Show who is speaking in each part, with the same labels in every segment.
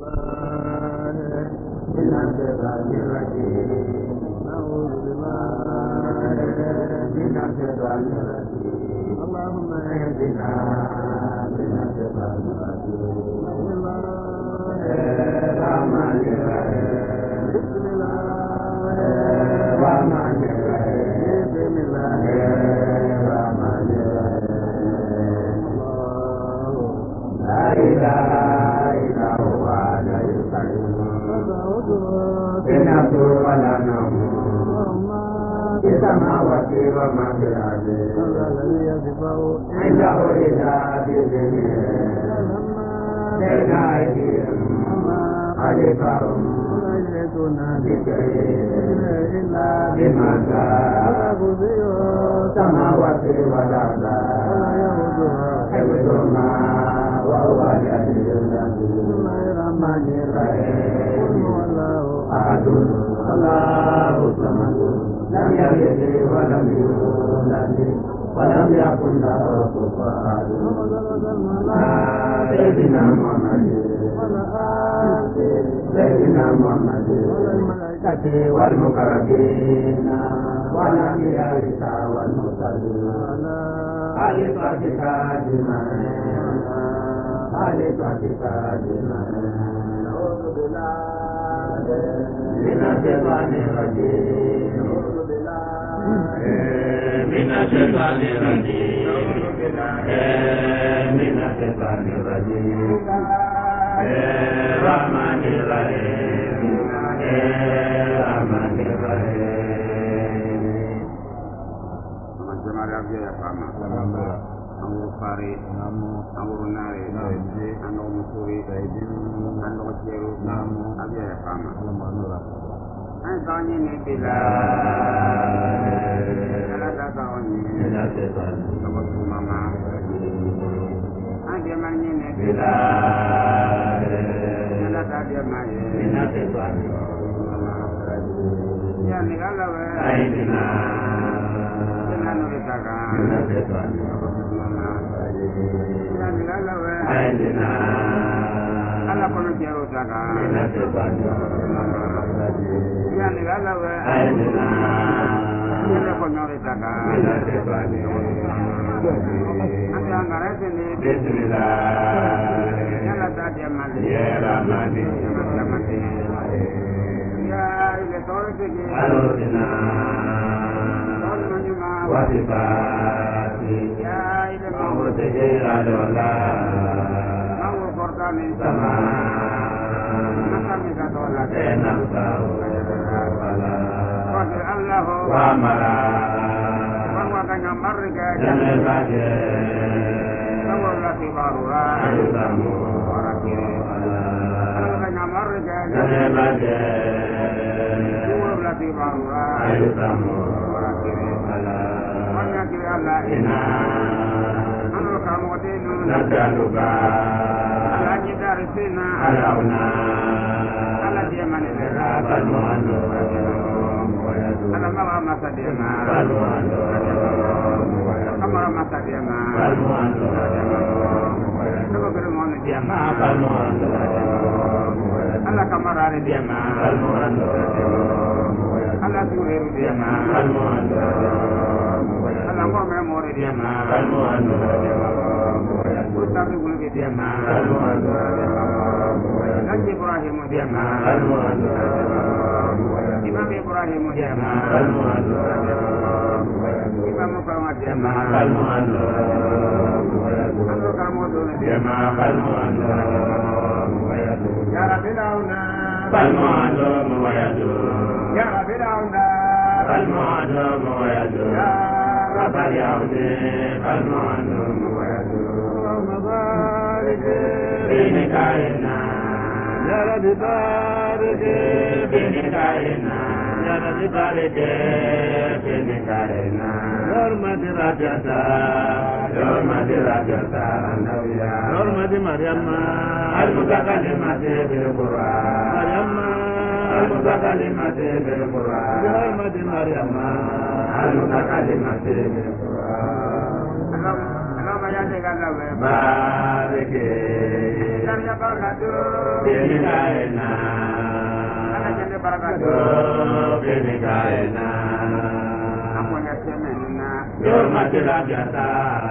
Speaker 1: اللهم اهدنا من الشيطان الرجيم بسم الله الرحمن الرحيم بسم الله الرحمن الرحيم لا اله الا هو الحي القيوم بنفسه ولا نوم في السماوات وما في الارض عنده الا باذنه بين ايديهم خلفهم بشيء الا بما شاء السماوات والارض حفظهما وهو العلي العظيم الرحمن الرحيم احد الله الصمد لم يلد ولم يولد ولم يكن له كفوا احد سيدنا محمد سيدنا محمد والملائكة والمقربين والأنبياء والمرسلين على صدق أجمعين على صدق أجمعين أعوذ بالله من الشيطان الرجيم من الشيطان الرجيم من الشيطان الرجيم الرحمن الرحيم الرحمن الرحيم جماعة يا فاما أمور فاري أمور ناري أمور مسوري أمور شيرو أبي يا فاما أنت عني بلا لا تدعني لا تدعني أبو ماما أنت مني بلا لا تدعني لا تدعني يا نجلا أيدنا لا نريدك لا تدعني يا نجلا أيدنا ألا كنا جروتك لا تدعني يا نجلا أيدنا ألا كنا نريدك لا تدعني أنت أنغرتني بسم الله يا لا تدعني يا رحمن يا إلى تورتك ألوتنا وصفاتي يا إلى موتك أدولا أو فرطاني سما نسمك دولا نفسه وقل الله وامرا وانوكا نمرك جنبك وولا تبارورا أيضامو وركي وانوكا نمرك جنبك وولا تبارورا أيضامو وركي ونكر الله إنا أنوك مودين نسألك على جدار سينا علونا على ديمان لنا فالمؤمن على مرة ما سدينا فالمؤمن كمرة ما سدينا فالمؤمن نبغى المؤمن ديما فالمؤمن على كمرة ديما فالمؤمن على سوري ديما فالمؤمن على قوم مور ديما فالمؤمن Ustaz Ibu Diama, Haji Ibrahim Diama, Imam Ibrahim Diama, Imam Muhammad Diama, Abdul Kamud Diama, Ya Rabbil Auna, Ya Rabbil Auna, Ya Rabbil Auna, بنكاينا يا رب بارك بنكاينا يا رب بارك بنكاينا حرمة رجتا حرمة رجتا النبيا حرمة مريم المتكلمة بالقرآن مريم المتكلمة بالقرآن حرمة مريم المتكلمة بالقرآن اللهم يا سيدنا بارك barakatu.
Speaker 2: Benikaena.
Speaker 1: Ala jende barakatu.
Speaker 2: Benikaena.
Speaker 1: Aku yang semenina.
Speaker 2: Hormatilah biasa.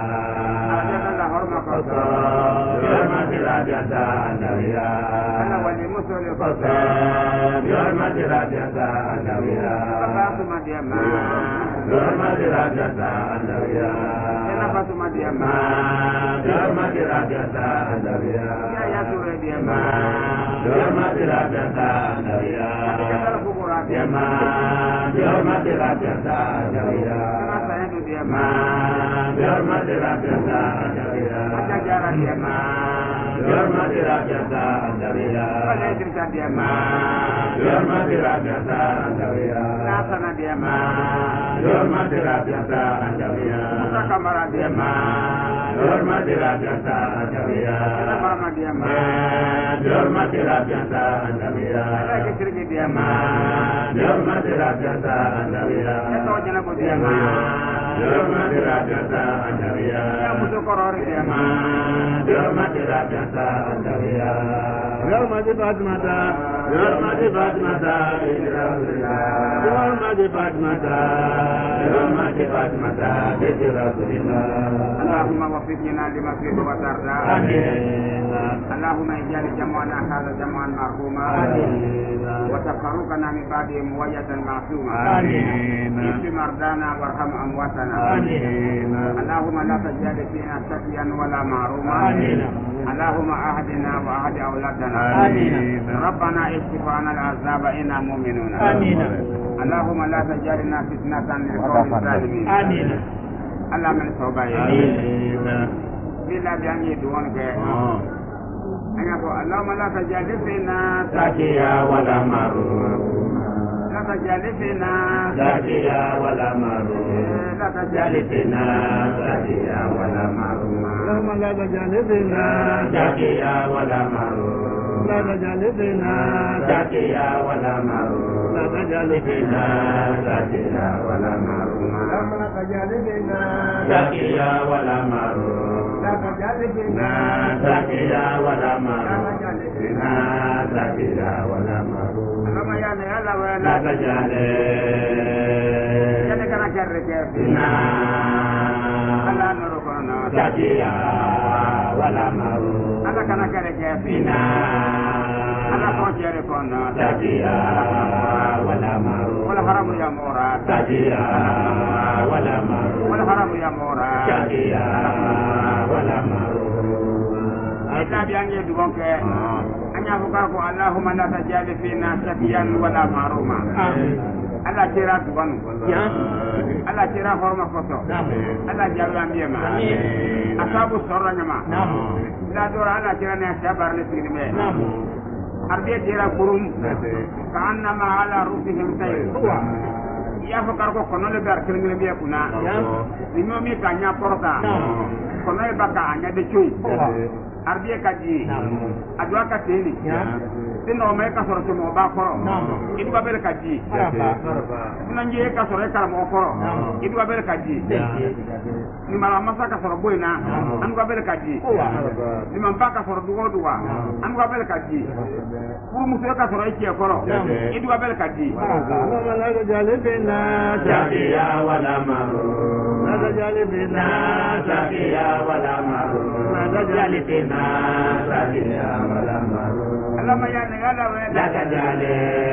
Speaker 1: Ala hormat koso.
Speaker 2: Hormatilah biasa Andalia.
Speaker 1: Ala wali musul koso.
Speaker 2: Hormatilah biasa Andalia.
Speaker 1: Bapa sumadiama.
Speaker 2: Hormatilah biasa Andalia.
Speaker 1: Kenapa sumadiama?
Speaker 2: Hormatilah biasa Andalia.
Speaker 1: Ya sure diama.
Speaker 2: Hormatilah biasa Andalia.
Speaker 1: Kita kuburan
Speaker 2: Diama. Hormatilah biasa Andalia.
Speaker 1: Kenapa itu diama?
Speaker 2: Hormatilah biasa Andalia.
Speaker 1: Ada jarak diama.
Speaker 2: Hormatilah biasa Andalia.
Speaker 1: Ada cerita diama.
Speaker 2: Hormatilah biasa Andalia.
Speaker 1: Nasana diama.
Speaker 2: Hormatilah biasa Andalia.
Speaker 1: Musa kamara diama.
Speaker 2: Hormatilah biasa Andalia.
Speaker 1: Mama diama.
Speaker 2: Hormatilah biasa Andalia.
Speaker 1: Ada kecil diama.
Speaker 2: Hormatilah biasa Andalia.
Speaker 1: Itu jenah diama.
Speaker 2: Hormatilah biasa Andalia.
Speaker 1: Ya musuh koror diama.
Speaker 2: Hormatilah biasa Andalia. Hormati Fatmata. Hormati Fatmata. Hormati Fatmata. Hormati Fatmata. Binti Rasulillah.
Speaker 1: Allahumma wafiqna lima tuhibbu wa tarda.
Speaker 2: Amin.
Speaker 1: Allahumma ij'al jam'ana hadha jam'an marhuma.
Speaker 2: Amin.
Speaker 1: Wa tafarruqana min ba'dihi muwayyatan ma'suma.
Speaker 2: Amin.
Speaker 1: Ishfi mardana warham amwatana.
Speaker 2: Amin.
Speaker 1: Allahumma la taj'al fina shaqiyan wala ma'ruma.
Speaker 2: Amin.
Speaker 1: Allahumma ahdina wa ahdi awladana.
Speaker 2: Amin.
Speaker 1: Rabbana ishfina al-azaba inna mu'minuna.
Speaker 2: Amin.
Speaker 1: Allahumma la taj'alna fitnatan lil qawmi zalimin.
Speaker 2: Amin.
Speaker 1: Allah men sobaye.
Speaker 2: Amin.
Speaker 1: Bila jangi duwan ke. Anga ko Allahumma la taj'al fina
Speaker 2: Zakiya wala marur.
Speaker 1: la taj'al fina
Speaker 2: Zakiya wala marur.
Speaker 1: la taj'al
Speaker 2: Jalifina Zakiya wala marur.
Speaker 1: Allahumma la taj'al fina
Speaker 2: Zakiya wala marur.
Speaker 1: la taj'al fina
Speaker 2: Zakiya wala marur.
Speaker 1: la taj'al
Speaker 2: Jalifina Zakiya wala marur.
Speaker 1: Allahumma la taj'al fina
Speaker 2: Zakiya wala marur.
Speaker 1: la taj'al fina
Speaker 2: Zakiya wala marur. Zakiya wala marur.
Speaker 1: Allahumma ya Allah wa
Speaker 2: La
Speaker 1: la
Speaker 2: tajale.
Speaker 1: Jadi kana kerre ke
Speaker 2: Fina.
Speaker 1: Allah nuru kono
Speaker 2: Zakiya wala marur.
Speaker 1: Allah kana kerre ke
Speaker 2: Fina.
Speaker 1: Allah ko jere kono
Speaker 2: Zakiya wala marur.
Speaker 1: wala haramu ya murad
Speaker 2: Zakiya wala marur.
Speaker 1: wala haramu ya murad
Speaker 2: Zakiya wala marur.
Speaker 1: Ita biange dugonke anya buka ko Allahumma la tajal fina shaqiyan wala maruma Allah kira dugon ya Allah kira horma koso Allah jawi ambiyama asabu sorranya ma la dora Allah kira ne sabar ne sigime arde kira kurum ka annama ala rusihim tayr ya fakar ko kono le bar kelngel biya kuna limo mi kanya porta kono e baka anya de cuy ardiye kaji adwa ka teni sino me ka soro mo ba koro idu babel kaji sino nje ka soro ka mo koro idu babel kaji ni mala masa ka soro boina an babel kaji ni man pa ka soro dugo duwa an babel kaji pour muso ka soro iki koro idu babel kaji
Speaker 2: Allahumma la tajal fina shaqiya wala marur. La tajal fina shaqiya wala marur. La tajal fina shaqiya wala marur.
Speaker 1: Allahumma ya Allah wa
Speaker 2: La tajal.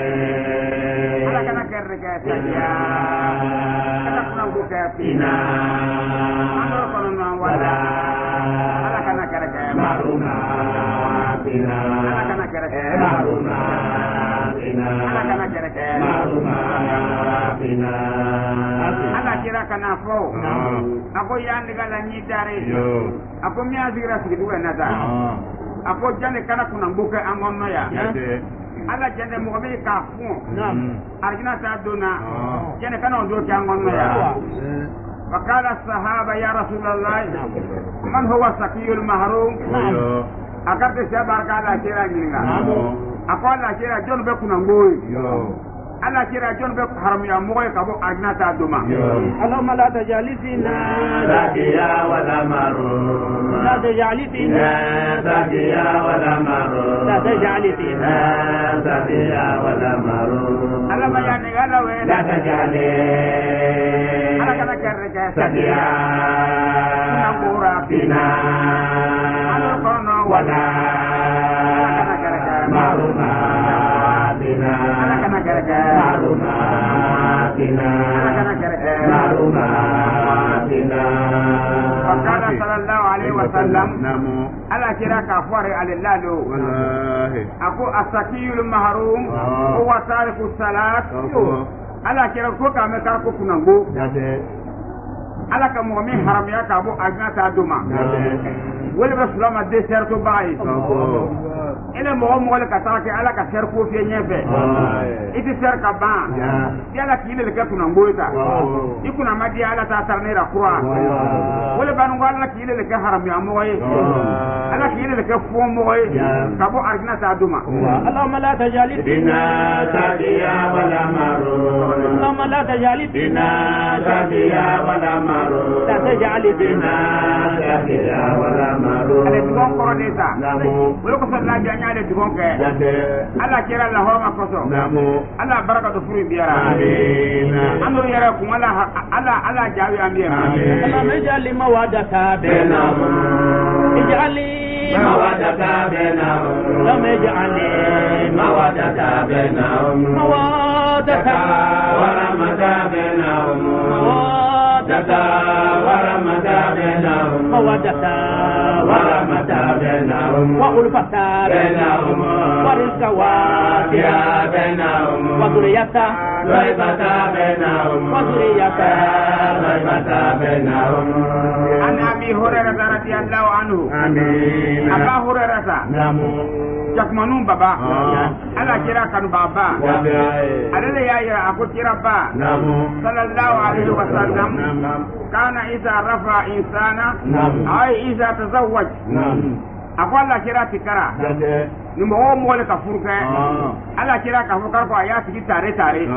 Speaker 1: Allah kana kerre ka saja kana kuna ku ka
Speaker 2: Fina.
Speaker 1: ando kono no wala Allah kana kerre ka
Speaker 2: Maruna. Fina.
Speaker 1: Allah kana kerre ka
Speaker 2: Maruna. Fina.
Speaker 1: Allah kana kerre ka
Speaker 2: Maruna. Fina.
Speaker 1: Allah kira kana fo ako yandi gala ni dare ako mi azigra sigi duwe nata ako jane kana kuna mbuke angonno ya Allah jane mo be ka fu arjina ta dona jane kana ndo ki angonno ya فقال الصحابة يا رسول الله من هو السقي المحروم أكرت سيبار كالا كيرا جنغا أقول لا كيرا جون بكنا نغوي Allah kira jon be haram ya mo ka bo arna ta duma
Speaker 2: Allahumma la tajali fina zakiya wala marun la tajali fina zakiya wala marun la tajali fina zakiya wala marun
Speaker 1: Allah ma ya ne gala we
Speaker 2: la tajali
Speaker 1: Allah kana karre
Speaker 2: zakiya
Speaker 1: nambura
Speaker 2: fina
Speaker 1: Allah kono
Speaker 2: wala
Speaker 1: kana karre
Speaker 2: maruna fina
Speaker 1: Allah kana karre
Speaker 2: maruna fina
Speaker 1: kana karre
Speaker 2: maruna fina
Speaker 1: وقال صلى الله عليه وسلم
Speaker 2: نعم
Speaker 1: على كراك أفواري على الله
Speaker 2: والله
Speaker 1: أكو السكي المحروم هو تارك الصلاة على كراك كما كاركو كنغو على كمؤمن حرام يا كابو أجنا تادوما ولا بسلام الدسر تباي إلى مهم ولا كتاك على كسركو في نيفه إذا سرك بان يلا كيل لك كنغويتا يكون ما دي على تاسرني ركوا ولا بانو على كيل لك حرام يا موي على كيل لك فوم موي كابو أجنا تادوما
Speaker 2: اللهم لا تجعل فينا ساقيا ولا مرون اللهم لا تجعل فينا ساقيا ولا مرون لا تجعل فينا ساقيا ولا مرون
Speaker 1: ale dugon koro de sa wala ko sa la janya ale dugon ke ala kira la ho ma koso ala baraka do furu biara
Speaker 2: amin
Speaker 1: amru yara ku ala jawi ambiya
Speaker 2: Allah majal mawadaka bainahum ij'ali mawadaka bainahum lam ij'ali mawadaka bainahum mawadaka wa ramada bainahum mawadaka wa ramada bainahum mawadaka ورحمة بينهم وألفة بينهم ورزق واسع بينهم وذرية طيبة بينهم وذرية طيبة بينهم
Speaker 1: عن أبي هريرة رضي الله عنه
Speaker 2: آمين
Speaker 1: أبا هريرة
Speaker 2: نعم
Speaker 1: jakmanun baba ala kira kan baba alele ya aku kira ba sallallahu alaihi wasallam kana idza rafa insana ay idza tazawwaj aku ala kira tikara ni mo le ka furka ala kira ka furka ko ya tigi tare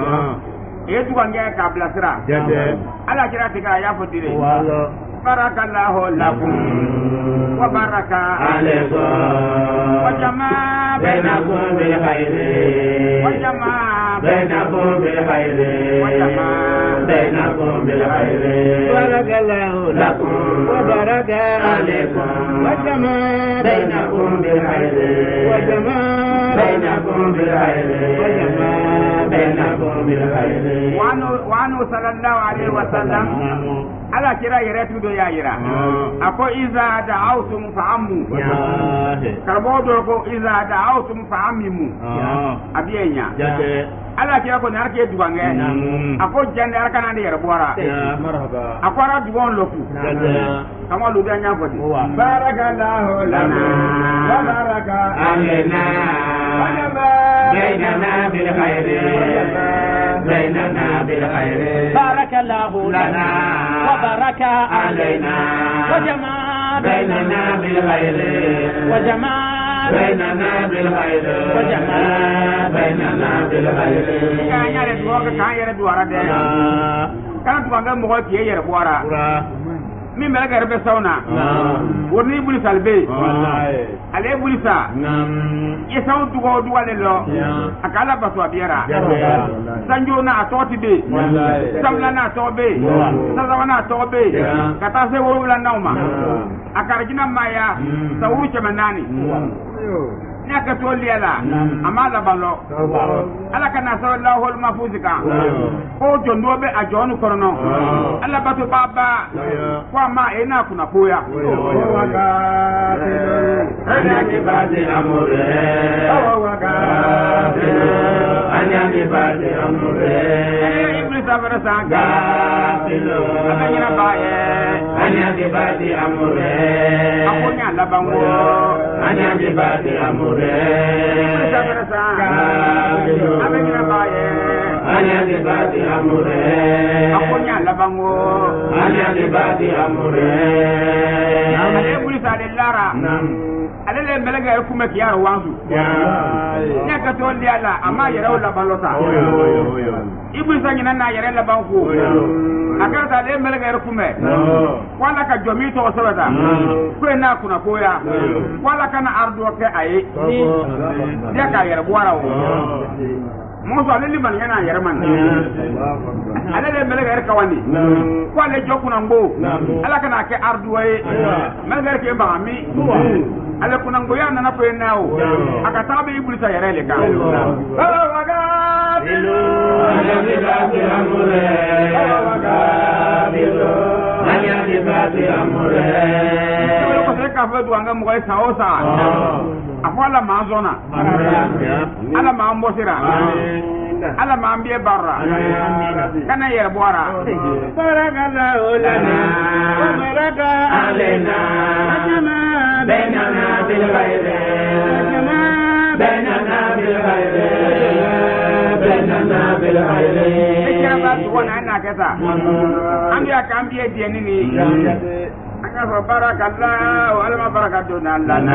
Speaker 1: e du gange ka blasira ala kira tikara ya fodire barakallahu lakum wa baraka
Speaker 2: alaykum
Speaker 1: wa jamaa
Speaker 2: bainakum bil khair
Speaker 1: wa jamaa
Speaker 2: bainakum bil khair
Speaker 1: wa jamaa
Speaker 2: bainakum bil khair barakallahu lakum wa baraka alaykum wa jamaa bainakum bil khair wa jamaa bainakum bil khair wa jamaa bainakum bil khair
Speaker 1: wa anu sallallahu alaihi wasallam ala kira yere tudo ya yira ako iza da'awtum fa'ammu karbo do ko iza da'awtum fa'amimu abiyenya ala kira ko nar ke duwange ako jande ar kana de yere bora
Speaker 2: marhaba
Speaker 1: akora duwon loku kama lu danya ko di barakallahu lana wa baraka
Speaker 2: alaina wa bainana bil khair bainana bil khair barakallahu lana وبارك علينا وجمع بيننا بالخير وجمع بيننا بالخير وجمع بيننا بالخير
Speaker 1: كان يرد كان يرد ورا ده كان تبغى مغوت يرد ورا min bɛ gɛrɛ bɛ sauna woni buli salbe ale buli sa ye sawu dugo le lo akala baso abiera sanjo na atoti be samla na tobe sazawa na tobe kata se woro la nauma akarjina maya sawuru chemanani nyaka to liala amala balo ala kana sallallahu al mafuzika o jondo be ajonu korono ala batu baba kwa ma ena kuna poya
Speaker 2: anya ke bade amore anya ke bade amore
Speaker 1: iblis abara sanga
Speaker 2: anya
Speaker 1: baye
Speaker 2: anya ke bade amore
Speaker 1: akonya labango
Speaker 2: anya ke bade amore
Speaker 1: iblis abara sanga anya baye
Speaker 2: anya ke bade amore
Speaker 1: akonya labango
Speaker 2: anya ke bade amore
Speaker 1: ale iblis ale lara ale le melega yɛrɛ kuma kiyara wanzu ne ka to ndi ala amma yɛrɛ la balota ibu sangina na yɛrɛ la banko akata le melega yɛrɛ kuma wala ka jomi to sabata ko na kuna koya wala kana ardo ke aye ya ka yɛrɛ bwara o Mozo ale liman yana yɛrɛ man ale le melega yɛrɛ kawani ko ale jokuna ngo ala kana ke ardo ye melega ke ba mi ale kuna ngo ya nana ko enao akata be ibulisa yɛrɛ le ka bilu ayati bati amure bilu ayati bati amure ko se ka fa duanga mo kai saosa afala mazona ala ma mbosira ala ma mbie barra kana yer boara baraka ulana baraka alena ajma bainana bil khair ajma bainana bil khair bainana bil khair ikira ba tuwana na kata ambia kambie dieni ni anga barakallahu alama barakatuna lana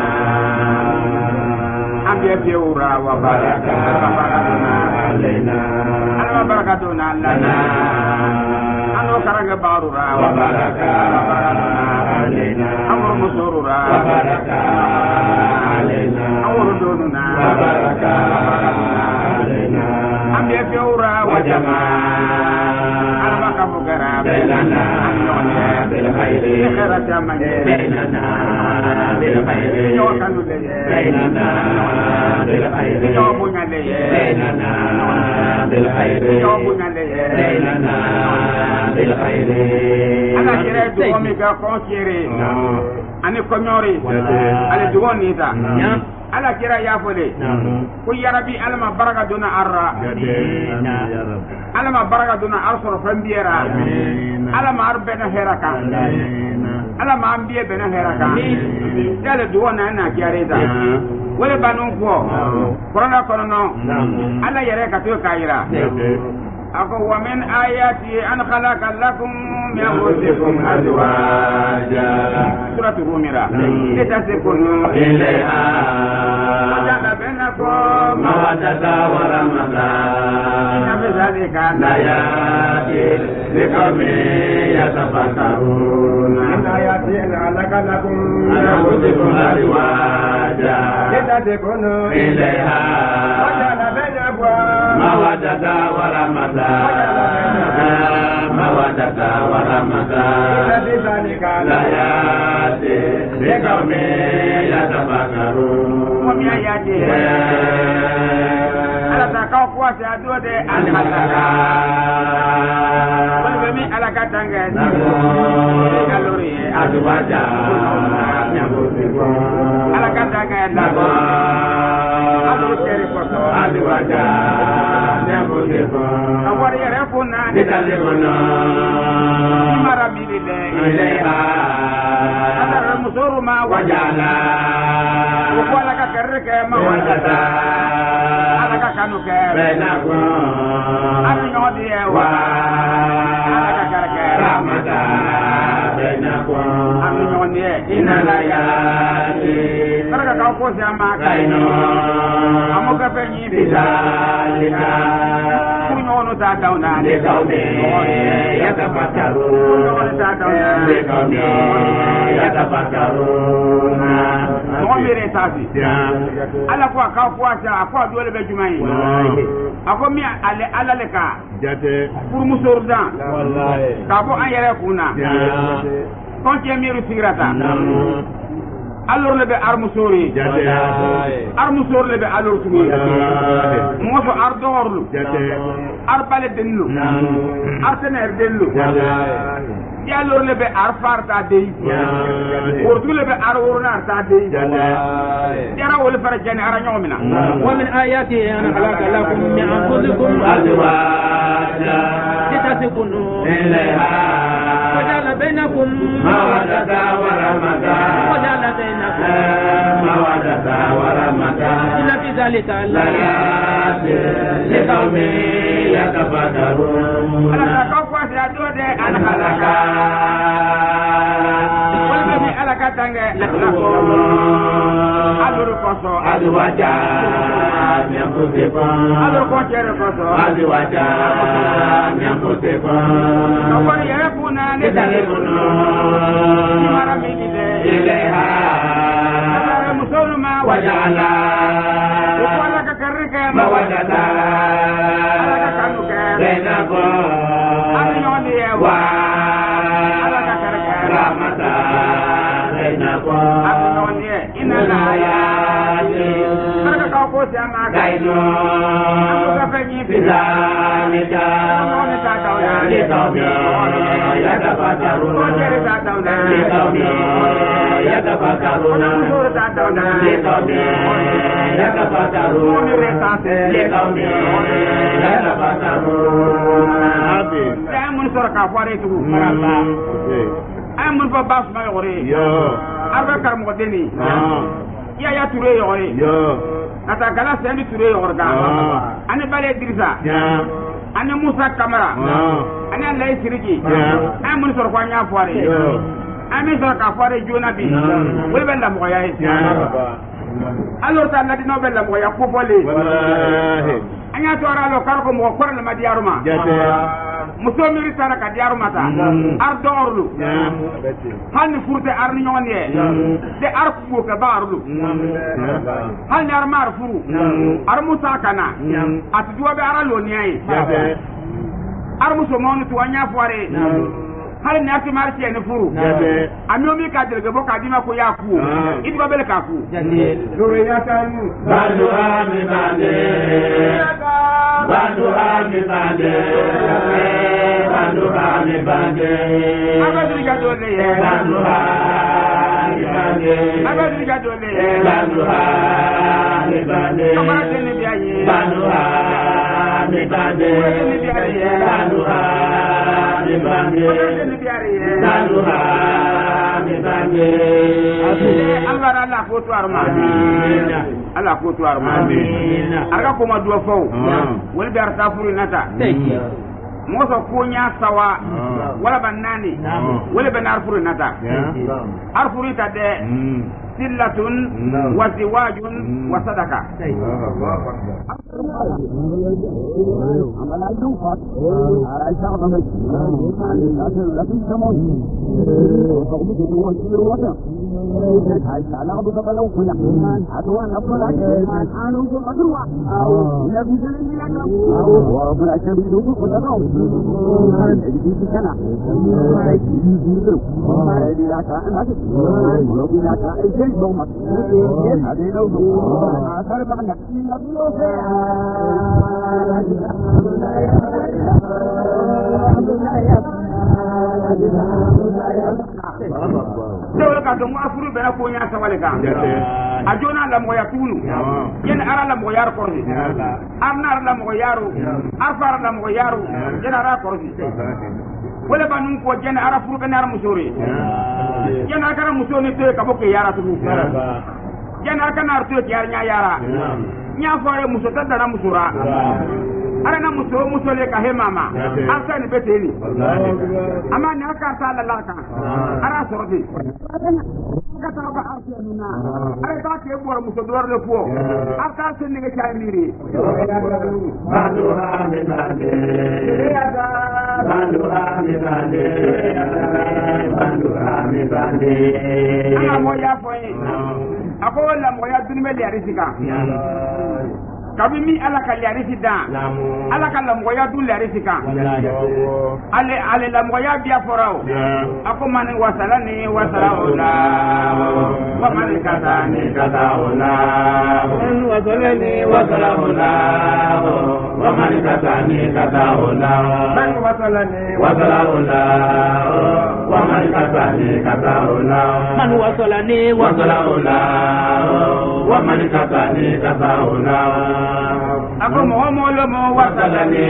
Speaker 1: ambia biura wa barakatuna alaina alama barakatuna lana anu karanga barura wa barakatuna alaina amru musurura wa barakatuna alaina amru dununa wa barakatuna alaina ambia biura wa jamaa alama kabugara belana بالخير خيرة من بيننا بالخير يوكلوا لي بيننا بالخير يومنا لي بيننا بالخير يومنا لي بيننا بالخير أنا كريت دومي كونسيري أنا كنوري أنا دووني ذا ala kira ya fole ko ya rabbi alama baraka duna arra alama baraka duna arsor fambiera alama arbena heraka alama ambiye bena heraka dale duwana na kiareza wala banun ko korona kono ala yare ka to kaira ako wa min ayati an khalaqa lakum min anfusikum azwaja suratu rumira litaskunu ilayha waja'ala bainakum mawaddata wa rahmata inna fi dhalika laayatin liqawmin yatafakkarun min ayati an khalaqa lakum min anfusikum azwaja litaskunu ilayha waja'ala bainakum mawaddata wa rahmata mawaddata wa rahmata fi dhalika laayatin liqawmin yatafakkarun wa min ayati ala takau kuasa adode al-halaka wa bimi ala katanga kalori azwaja ala katanga dago alu keri foto azwaja awari yere kuna ditalibuna marabilile ilayha adara musuru ma wajala wala ka kerke ma wajata ala ka kanuke benakum atinodi wa ala ka kerke ramada benakum atinodi inala yati baraka ka ko sama kaino amoka penyi bisalika kunyono ta dauna de kaume ya tapataru ta dauna de kaume ya tapataru mo mere tasi ala ko ka ko asa ko dole be jumai ako mi ale ala le ka jate pour musordan wallahi ka bo an yere kuna kon ke miru sigrata alors le be armusori armusor le be alors tumi mo so ardorlu arbale denlu artener denlu ya alors le be arfarta dey urdu le be arurna ta dey yara wol fara jani ara nyomina wa min ayati an khalaqa lakum min anfusikum azwaja litaskunu ilayha waja'ala bainakum mawaddata wa rahmata waja'ala bainakum mawaddata wa rahmata inna fi dhalika laayatin liqawmin yatafakkarun ala ka ko sa do de an khalaqa wal bi alaka katange alur koso
Speaker 2: Aduwaja Nyampuseko
Speaker 1: alur kocere koso
Speaker 2: Aduwaja Nyampuseko
Speaker 1: kawari yere kuna ne dale
Speaker 2: Kuno
Speaker 1: mara migide
Speaker 2: Ileha
Speaker 1: musoluma
Speaker 2: Wajala
Speaker 1: wala ka karrika
Speaker 2: Mawadata
Speaker 1: ala kanuka
Speaker 2: Renako
Speaker 1: ani
Speaker 2: Wa
Speaker 1: ala ka karrika
Speaker 2: Ramata Renako
Speaker 1: ani inna ya karaka ka ko sama
Speaker 2: Kaino
Speaker 1: ka fenyi
Speaker 2: Pisa Nita
Speaker 1: ne ta tauna
Speaker 2: Litobio Yatapataruna
Speaker 1: kocere ta tauna
Speaker 2: Litobio Yatapataruna
Speaker 1: musor ta tauna
Speaker 2: Litobio Yatapataruna
Speaker 1: ni re ta se
Speaker 2: Litobio Yatapataruna
Speaker 1: ay mun sor ka fare tu ay mun fa bas ma yore arba kar mo deni ya ture yore ata kala sendi ture yore ga ani bale dirisa ani musa kamara ani lay siriki ay mun sor ko nya fare ami sor ka fare jona bi we ben la mo yaay alors ta ladi no ben la mo ya ko fole anya to ara lo kar ko mo ko na madiaruma muso miri tara ka diaruma ta ar dorlu hal ni furte ar ni ñoni de ar ko ka barlu hal ni ar mar furu ar musa kana at duwa be ara lo ni ay ar muso monu to anya foare hal ni ati mar ci ni furu amiomi ka dirge bo ka dima ko ya ku idwa bele ka ku do ya tanu
Speaker 2: Bandu ami bande Bandu ami bande Bandu ami bande
Speaker 1: abadri ga do le
Speaker 2: Bandu ami bande
Speaker 1: abadri ga do le
Speaker 2: Bandu ami bande
Speaker 1: kamara tene bi ayi
Speaker 2: Bandu ami bande Bandu ami bande
Speaker 1: tene bi ari
Speaker 2: Bandu ami bande
Speaker 1: Allah ko to arma Allah ko to arma arga ko ma do fo wal bi arta furu nata mo so ko nya sawa wala banani wala banar furu nata arfuru ta de sillatun wa ziwajun wa sadaka Dewle ka don afuru bena ko nya sawale ka ajona la mo ya tunu yen ara la mo yar kordi arna la mo yaro afara la mo yaro yen ara kordi wala banun ko jen ara furu bena ara musori yen ara musoni to ka boke yara tu yen ara kana arto yar nya yara nya fore musota dana musura ara na musole ka he mama asa ni beteli ama ni aka ta la laka ara sordi ka ta ba arsenuna ara ta ke bor musodor le po aka sen ni ga miri
Speaker 2: Bandu ami bande Bandu ami bande Bandu ami bande
Speaker 1: ana mo ya foyi ako wala mo ya dunme le arisika kabi mi ala ka yarisi dan ala ka lamoya du yarisi kan ale lamoya biya forao ako mani wasalani wasalaula wa mani katani kataula wasalani wasalaula wa mani katani kataula man wasalani wasalaula wa mani katani kataula man wasalani wasalaula wa mani katani kataula ako mo lo mo wasalani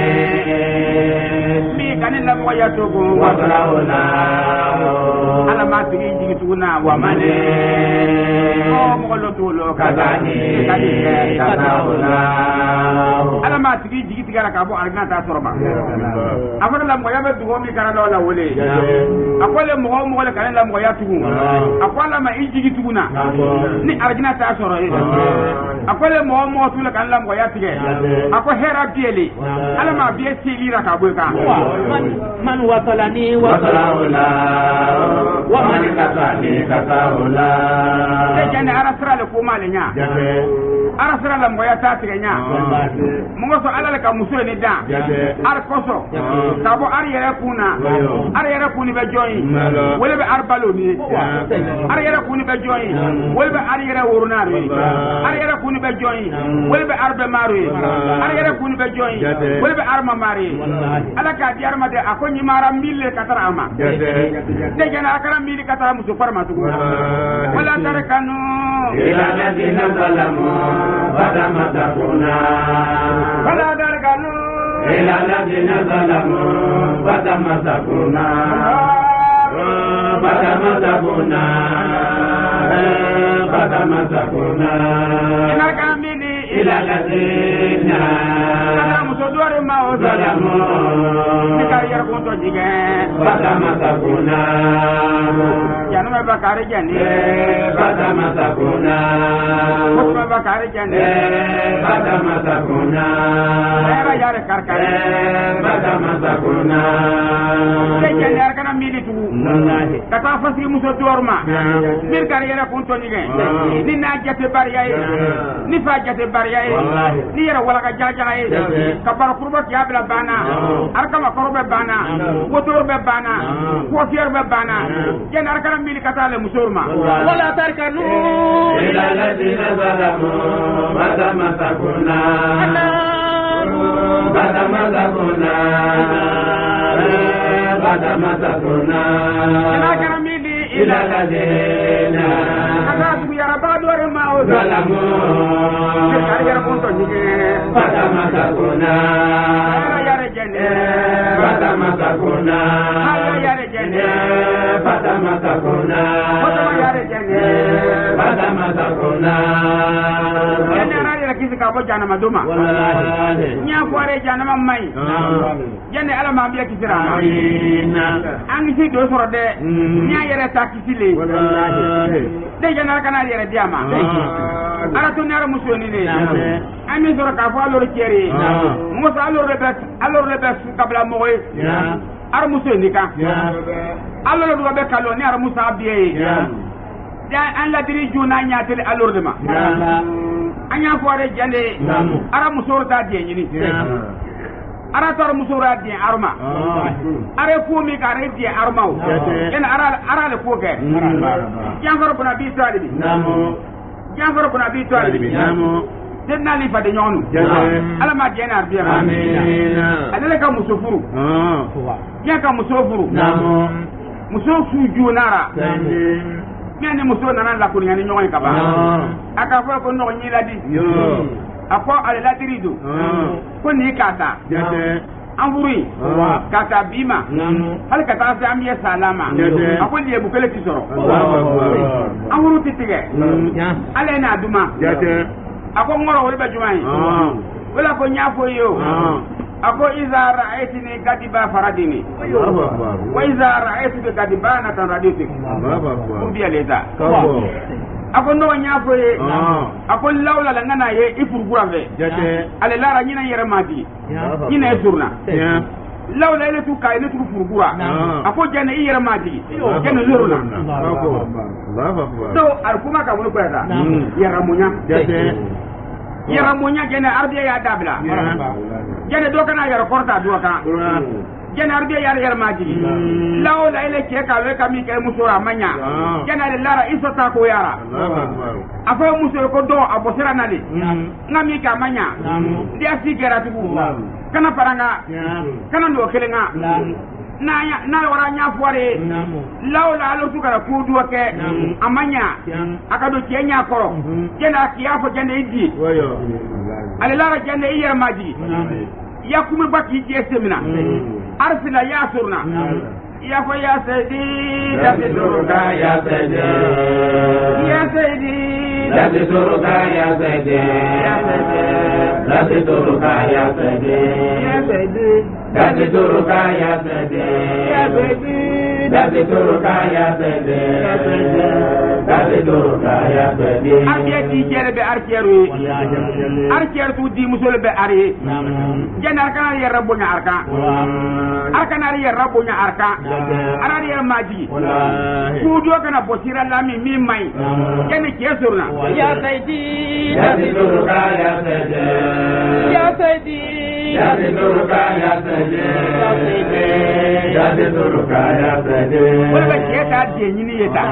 Speaker 1: mi kanilla mo ya to ko wasalauna ala ma tigi jigi tuguna wa mane o mo lo to lo kazani kadi kazauna ala ma tigi jigi tigara ka bo argna ta sorba afara la mo ya be dugo mi kana la wole akwale mo le kanilla mo ya tugu akwala ma jigi tuguna ni argna ta soro akwale mo tu le kanilla mo ya tige ako hera biele ala ma biye silira ka bo ka
Speaker 2: man wasalani wasalaula wa man kasani kasaula
Speaker 1: jane arasra le ko male nya arasra la mo ya ta tige nya mo so ala le ka muso ni da ar koso ka bo ar yere kuni be joyi wala be ar balo ni ar yere kuni be joyi wala be ar yere wuruna ri ar yere kuni be joyi wala be ar be maru ar yere kuni be joyi wala be ar mamari ala ka di arma de akonyi mara mille katara ama de jana akara mille katara muso farma tu wala tarakanu
Speaker 2: ila ladina zalamu badama takuna
Speaker 1: wala tarakanu
Speaker 2: ila ladina zalamu badama takuna badama takuna badama takuna
Speaker 1: ina kamini
Speaker 2: ila ladina
Speaker 1: muso dore ma o zalamu ni kariyer ko to jige
Speaker 2: badama takuna
Speaker 1: yanu me bakare jani
Speaker 2: badama takuna
Speaker 1: ko me bakare jani
Speaker 2: badama takuna
Speaker 1: era yare karkare
Speaker 2: badama takuna
Speaker 1: de jani arkana mili tu
Speaker 2: wallahi
Speaker 1: kata fasi muso dorma mir kariyer ko to jige ni na jate bariya ni fa jate bariya ni yara wala ka jaja kabar kurba ya bla bana arkama korbe bana motor be bana coiffeur be bana jen arkana mili katale musorma wala tarkanu
Speaker 2: ila ladina zalamu badama takuna badama takuna badama takuna
Speaker 1: arkana mili
Speaker 2: ila ladina
Speaker 1: kata ya rabadu ma o
Speaker 2: zalamu
Speaker 1: kariyer ko to jige
Speaker 2: badama takuna
Speaker 1: yare jene
Speaker 2: badama takuna
Speaker 1: yare jene
Speaker 2: badama takuna
Speaker 1: yare jene
Speaker 2: badama takuna
Speaker 1: jene ara kisi ka bo jana maduma
Speaker 2: wallahi
Speaker 1: nya kware jana mamai jene ala ma biya kisira
Speaker 2: amina
Speaker 1: angi si do soro de nya yare ta kisile
Speaker 2: wallahi
Speaker 1: de jana kana yare diama ara to nara musoni ne ami soro ka fa lor keri musa alor le bet kabla moy ar musoni ka alor do be kalo ni ar musa biye ya an la diri juna nya tele alor de ma anya foare jande ara musoro ta die ni ara tor musora die arma are ko mi ka re die arma o en ara le ko ke jangoro buna bi talibi jangoro buna bi talibi denna li fade nyonu ala ma jena arbiya
Speaker 2: amina
Speaker 1: adele ka musofuru ya ka musofuru musofu junara miani muso nana la kunya ni nyoni kaba aka fa ko no nyi ladi akwa ale ladirido ko ni kata anvuri kata bima hal kata sa amiye salama akwa liye bukele tisoro anvuru titige ale na duma ako ngoro wala bajumai wala ko nyafo yo ako iza ra'aytini kadiba faradini wa iza ra'aytuka kadibana tan raditik kumbiya leta ako no nyafo ye ako lawla la ngana ye ifurgura ve ale lara nyina yere mati nyina esurna lawla ile tu kai ile tu furgura ako jana yere mati jana zurna so arkuma ka mun ko ya yara munya yara munya jana arbiya ya dabla jana do kana yara korta do kana jana arbiya yara maji lawla ile ke ka we kami ke musura manya jana le lara isota ko yara afa musura ko do abosira nali ngami ka manya dia sigera tubu kana paranga kana ndo kelenga na wara nya fuare lawla alo tukara kudu ke amanya akado kenya koro jena kiafo jende idi ale lara janne iyar maji ya kuma baki je semina arsila ya surna ya fa ya sayyidi da turuka ya sayyidi ya sayyidi da turuka ya sayyidi ya sayyidi da turuka ya sayyidi ya sayyidi da turuka ya sayyidi ya sayyidi da turuka ya sayyidi ya sayyidi da turuka ya sayyidi arke di jere be arkeru arker tu di musol be ari jenar kana ya rabbunya arka arka na ya rabbunya arka arari ya maji kudo kana bosira lami mi mai kene kesurna ya sayyidi ya turuka ya sayyidi ya sayyidi ya turuka ya sayyidi ya turuka ya sayyidi wala ke ta de nyini yeta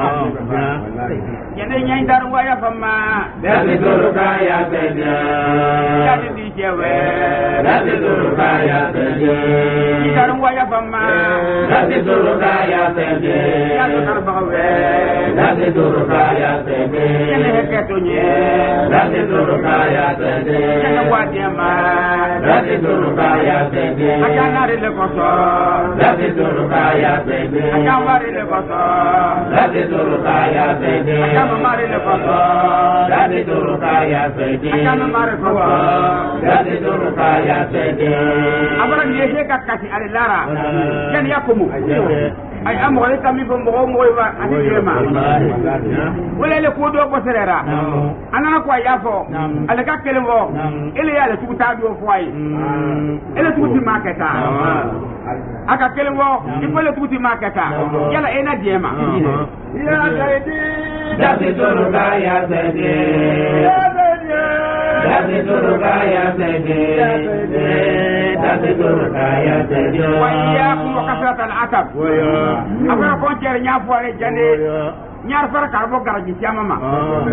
Speaker 1: kene nyai darwa ya fama ya turuka ya sayyidi ya di jewe ya turuka ya sayyidi darwa ya fama ya turuka ya sayyidi ya karbawe ya turuka ya sayyidi kene heketonye ya turuka ya sayyidi kene wadiama ya turuka ya sayyidi akana rele koso ya turuka ya sayyidi akama rele koso ya turuka ya sayyidi akama mare le koso ya turuka ya sayyidi akama mare koso ya turuka ya sayyidi abara niye ka kasi ale lara kene yakumu ay amore tammi bo mo ba ani jema wala le ko do boserera anana ko yafo ale ka kelembo ele ya le tuta do foyi ele tuti marketa aka kelembo ifole tuti marketa yala ena jema ya saidi ya turuka ya saidi ya saidi ya turuka ya saidi ya turuka ya saidi wa iyyakum wa kasratal atab après frontière ñafoore jande ñaar fara karbo garaji tiama ma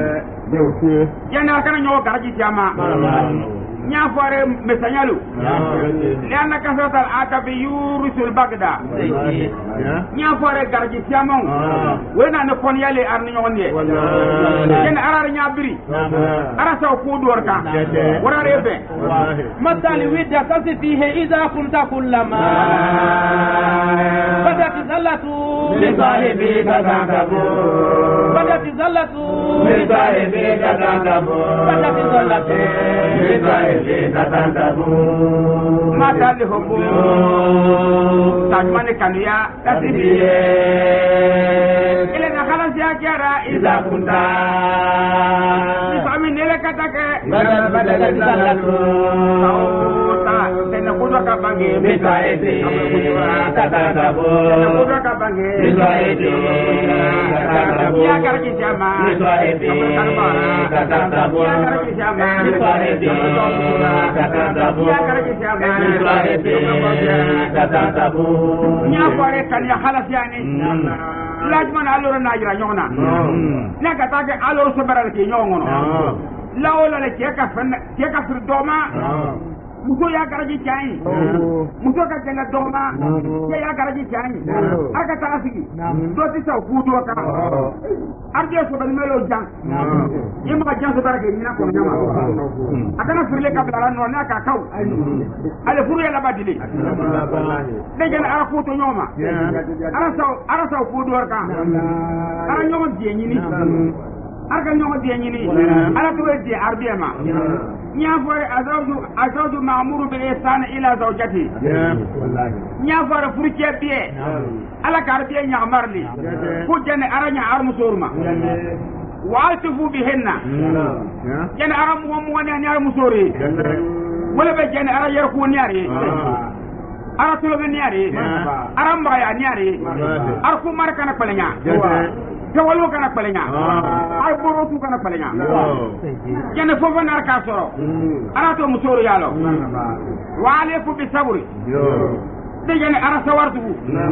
Speaker 1: jana kana ñoo garaji tiama ñafoore mesanyalu lianna kasratal atab yurisul bagda ñafoore garaji tiama wena ne kon yale ar ni ñoo ne jene arar ñabiri ara saw ko dor ka wara rebe masali widda kasi fihi idha kunta kullama badat zallatu li sahibi kadadabu badat zallatu li sahibi kadadabu badat zallatu li sahibi kadadabu masali hobu tajmane kanuya kasi fihi ile na khalas ya kara idha kunta Isami nele katake badal zallatu ta tena kudo ka bangi beta ete katadabu tena kudo ka bangi beta ete katadabu ya karji jama beta ete katadabu ya karji jama beta ete katadabu ya karji jama beta ete katadabu nya pare kan ya khalas yani lajman aloro najira nyona na katake aloro sebaral ke nyongono laola le keka fir doma muso ya garaji chai muso ka kenga doma ya garaji chai aka ta asigi do ti sa kudo ka arje so ban melo jang yima jang so barake ni na ko nyama akana firle ka bala no na ka kaw ale furu ya labadile degen ara ko to nyoma ara sa kudo ka ara nyoma die nyini arka nyoma die nyini ala to die arbiema ñafore azawju ma'muru bil ihsan ila zawjati ñafore furke biye ala kar biye ñamarli ku jene aranya armusorma wa altifu bihinna jene aram mo woni ñaar musori wala be jene ara yer ko ñaari ara tulo be ñaari aram ba ya ñaari ar ku mar kana palenya tawalo kana palenya ay borotu kana palenya jene fofo nar ka soro ara to musoro yalo wa alaykum bi sabri de jene ara sawartu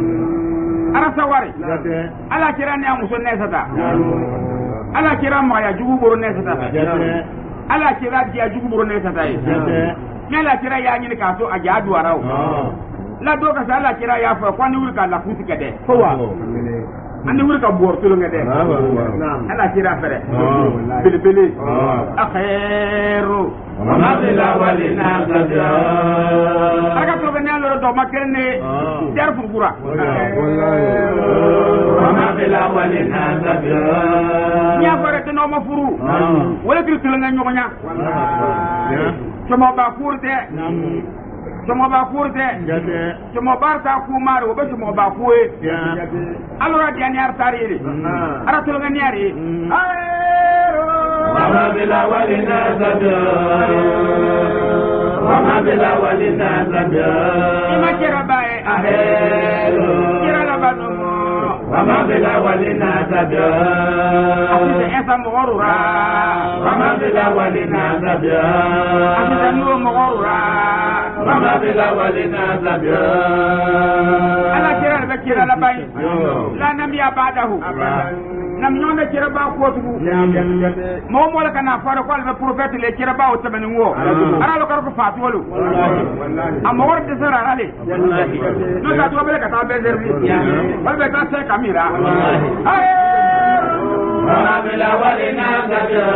Speaker 1: ara sawari ala kirani amuso nesata ala kira ma ya jugu boro nesata ala kira dia jugu boro nesata ala kira ya nyini ka so aja duarao la do ka ala kira ya fa kwani wuri ka la futi kede ko wa andi wuri ka bor tulo ngede ala kira fere bele bele akhiru
Speaker 2: وما في الأولين سبيا
Speaker 1: أكثر من يالله دوما كرني تعرف القرى
Speaker 2: وما في الأولين سبيا
Speaker 1: يا فرق نوم فرو ولا تلتلنا نيوغنا كما باكورته Somo ba kurte somo barta ku maro be somo ba kuwe allora di ani artari ara to ngani ari
Speaker 2: wama bila walina sabya wama bila walina sabya
Speaker 1: ima kera bae ahe kera la banu
Speaker 2: wama bila walina sabya
Speaker 1: asite esa mogorura
Speaker 2: wama bila walina sabya
Speaker 1: asite nuwo mogorura
Speaker 2: wama bila walina sabya
Speaker 1: ala kera be kera la bae la namiya badahu nam nyonde kera ba ko tugu mo mo la kana fara ko albe prophète le kera ba o tabani wo ara lo kar ko fatu wolu am wor de sara ale no ta to bele ka ta be zerbi wal be ka se kamira
Speaker 2: wama bila walina sabya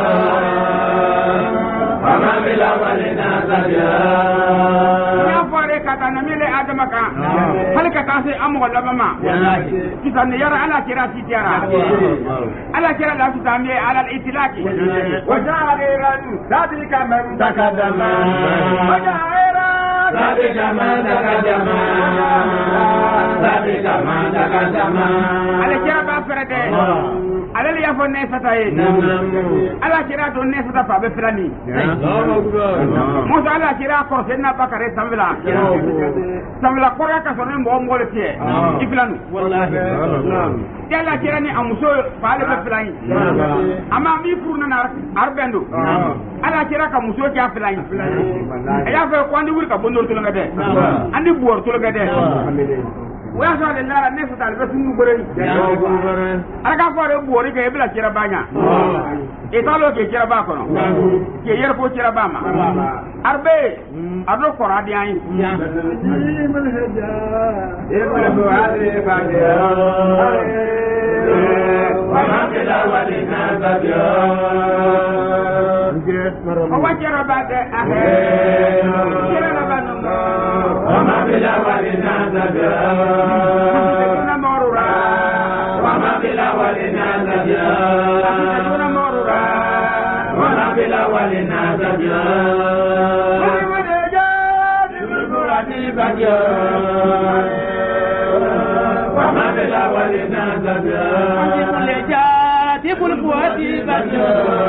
Speaker 2: wama bila walina sabya
Speaker 1: ya fare ka ta namile adama ka hal ka ta se am wala mama kisan yara ala kira si tiara ala kira la tutami ala al-itilaki
Speaker 2: wajahiran sadika man takadama wajahiran sadika man takadama sadika man takadama
Speaker 1: ala kira ba ferete ala ya fo ne fata e ala kira to ne fata fa be frani mo ala kira ko senna bakare samla ko ya ka sonen mo ngol tie iflanu wallahi dela kira ni amuso faale be frani ama mi furna na arbendo ala kira ka muso ki aflani ya fa ko andi wuri ka bondor to ngade andi buor to ngade waya so le lara ne futal be sunu gore ara ka fore buori ke bla kira banya e talo ke kira ba kono ke yer ko kira ba ma arbe ado ko radi ayi man haja e bla do ade ba de
Speaker 2: wa ma bila walina sabya
Speaker 1: o wa kira ba de ahe kira na ba no
Speaker 2: wa ma bila walina sabya
Speaker 1: na morura
Speaker 2: wa ma bila walina sabya
Speaker 1: na morura
Speaker 2: wa ma bila walina sabya wa ma bila walina sabya
Speaker 1: تقول قواتي بدر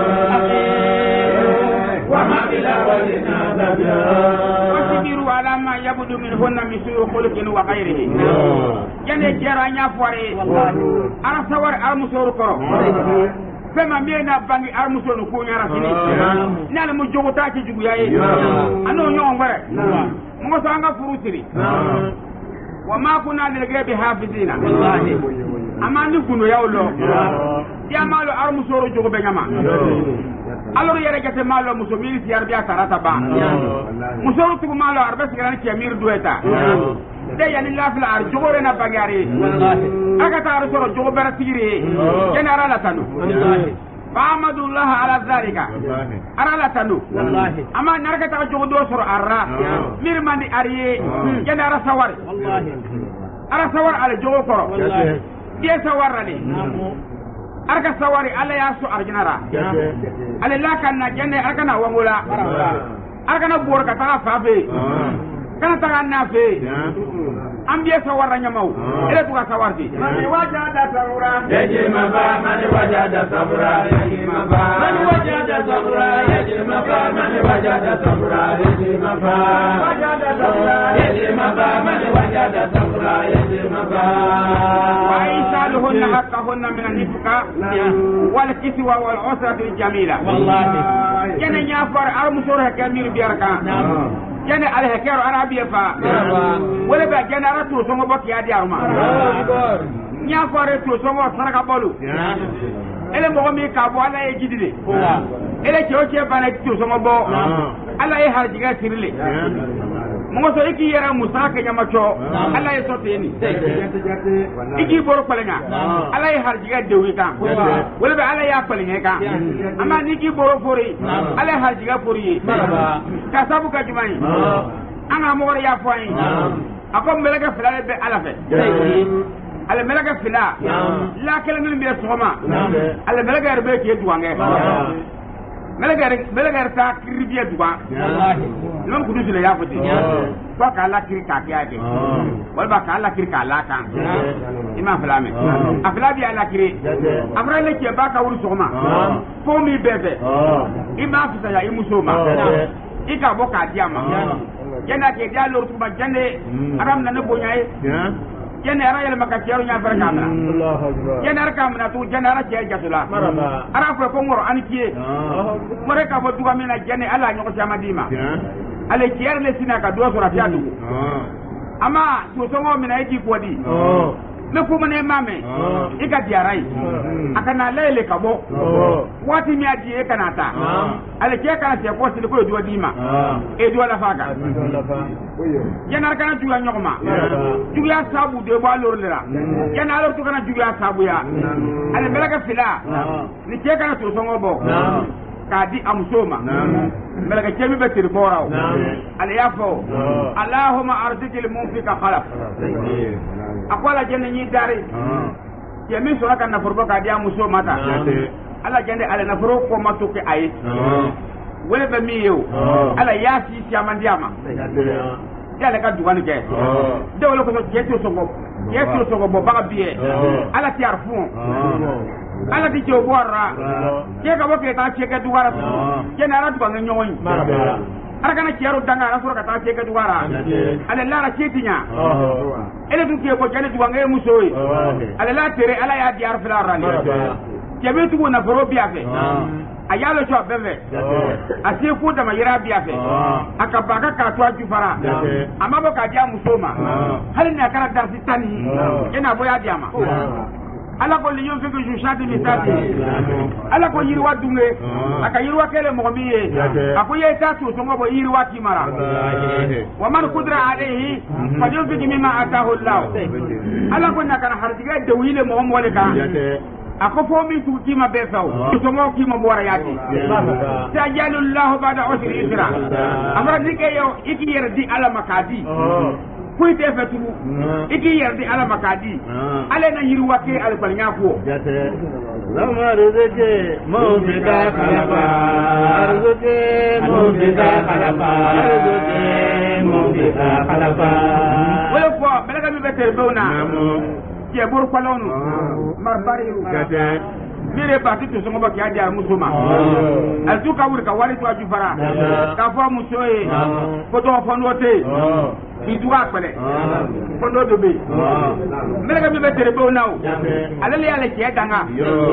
Speaker 2: وما بلا ولنا نبيا
Speaker 1: وصبروا على ما يبدو منهن من سوء خلق وغيره يعني جرانيا فوري انا صور المسور كرو فما مينا بانغي المسور كونيا راسيني نال مو جوتا تي جوغ ياي انو نيون غره مو سانغا فروتري وما كنا للغيب حافظين والله ama ni kunu ya ulo ya malo ar musoro jogo be nyama alors yere gete malo muso mil tiar biya tarata ba musoro tu malo ar bes gran ki amir dueta de yani la fil ar jogo rena bagari wallahi aka tar soro jogo ber tigiri general atanu Famadullah ala zalika ara la tanu wallahi ama narka ta jogo do soro arra mirmandi ariye general sawar wallahi ara sawar ala jogo koro wallahi dia sawarani arka sawari alla ya su arjinara alla la kana janne arka na wangula arka na bor ka ta fabe kana ta na fe ambiye sawaranya mau ele tuka sawarti mani wajada sabra
Speaker 2: yaji maba mani wajada sabra yaji maba mani wajada sabra yaji maba mani wajada sabra yaji maba wajada sabra yaji maba mani wajada sabra yaji maba
Speaker 1: wa isaluhunna haqqahunna min an-nifqa wal kiswa wal usrati jamila wallahi yana nyafar armusura kamil biarka jene ala hekero arabia fa wala ba jene ara to songo bok ya di arma nya fare to songo saraka bolu ele mo mi ka bo ala e jidide ele ke o ke bana to songo bo ala e harjiga sirile mo so iki yera musaka nyama cho Allah ya sote ni iki boro palenga Allah ya harjiga dewi kan wala be Allah ya palenga kan amma ni ki boro fori Allah ya harjiga fori ka sabu ka jumai anga mo ya foi akom melaga filale be ala fe ala melaga fila la kala min be soma ala melaga be ke duwange melaga ta kribiya duwa wallahi non kudu sile ya foti ko ka la kiri ka ke ade wal ba ka la kiri ka la kan imam filame afla bi ala kiri amra le ke ba ka wuri soma fo mi bebe imam fisa ya imusoma ika boka diama yana ke dia lor tuba jande aram na ne bonyae yana ara yele maka tiaru nya baraka amna yana ara kamna tu jana ara tiya jasula ara ko ngoro anikie more ka bodu ga mina jane ala nyoko sama dima ale tiar le sina ka do sura fiatu ama to songo mina yiki kodi me ko mane mame ika diarai akana lele kabo wati mi adi e kanata ale ke kana se ko sile ko do dima e do la faga yana kana juya nyokoma juya sabu de ba lor lera yana lor to kana juya sabu ya ale melaka fila ni ke kana to songo bo kadi amsoma melaka kemi be tir boraw ale yafo allahumma arzikil munfika khalaf akwala jende ni dare kemi so aka na furbo kadi amsoma ta ala jende ale na furo ko matuke ayi wele be miyo ala yasi si amandiama yale ka duwani ke de wala ko yeto sogo bo baga biye ala ti arfun ala di jo borra ke ka boke ta che ke duwara ke na ra duwanga nyoy ara kana kiaro danga na sura ka ta che ke duwara ala la ra che tinya ele du ke ko jane duwanga e musoyi ala la tere ala ya di arfila rani ke be tu na foro biafe ayalo cho bebe asi ku da mayira biafe akabaka ka to ajufara amabo ka dia musoma halin na kana darsi tani ina boya diama ala ko liyon fi ju shadi misati ala ko yirwa dunge aka yirwa kele mo miye akuye tatu songo bo yirwa kimara wa man qudra alayhi falyunfiq mimma ataahu allah ala ko nakana harjiga de wile mo mo le ka ako fo mi tu kima be faw to mo kima bo wara yati tajalu allah ba'da usri yusra amra dike yo iki yerdi ala makadi kuite fetulu iki yerdi ala makadi ale na yirwa ke al balnya ko
Speaker 2: lama rizqe mawdika khalaba rizqe mawdika khalaba rizqe mawdika khalaba
Speaker 1: wala ko belaga mi beter bewna ke bor kolonu marbari mire parti to songo baki adi musoma altu ka wuri ka wari to ajufara ka fo musoye ko to fo note biduwa pele ko do dobe mire ka mi betere bo naw alali ala ke danga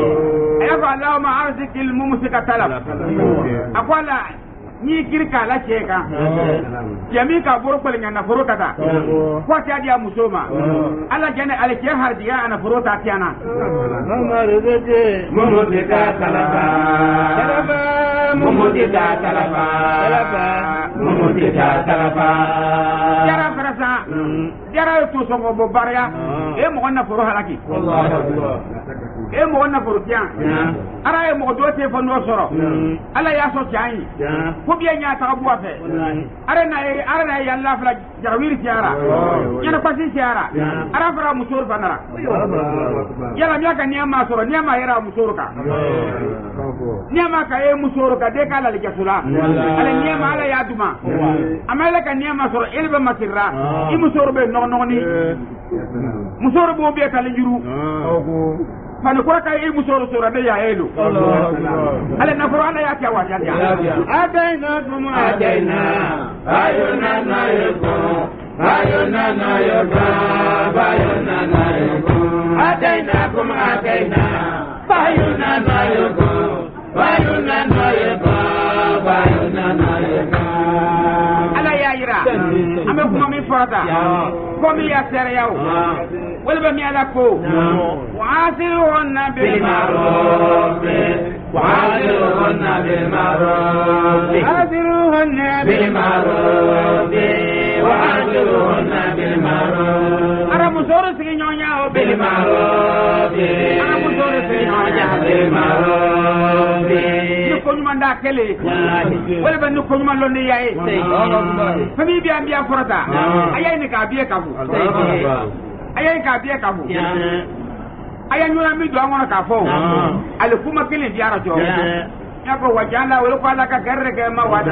Speaker 1: ya fa allahumma arzikil mumsika talab akwala ni kirka la cheka jami ka boro pele nyana foro tata ko ti adi musoma ala jane ala ke hardiya ana foro tatiana
Speaker 2: mama rizqe mumsika talaba talaba mumsika talaba talaba mumsika talaba
Speaker 1: yara farasa yara to songo bo barya e mo na foro halaki wallahi e mo na foro tian ara e mo do te fo no soro ala ya so tian ko biya nya ta buwa fe ara na ya Allah fala jarawiri tiara yana pasi tiara ara fara musor fanara yala miya ka niama soro niama yara musor ka niama ka e musor ka de kala li jasula ala niama ala ya duma amala ka niama soro elbe makirra i musor be no ni musor bo be kala jiru fana ko ka yi musoro sura de ya elo ala na foro ala ya ta wa ya
Speaker 2: adaina ayuna na yego adaina ayuna na yego
Speaker 1: ala ya yira ame kuma mi fata ko mi ya sere yawo wala ba mi ala ko وعاشرهن بالمعروف وعاشرهن بالمعروف
Speaker 2: بالمعروف بالمعروف
Speaker 1: ko nyuma nda kele wala ban ko nyuma londe yaye fami biya biya forata ayay ni ka biya kafu ayay ka biya kafu ayay nyuna mi do ngona ka fo al kuma kele diara jo ya ko wajala wala ko ala ka garre ke ma wada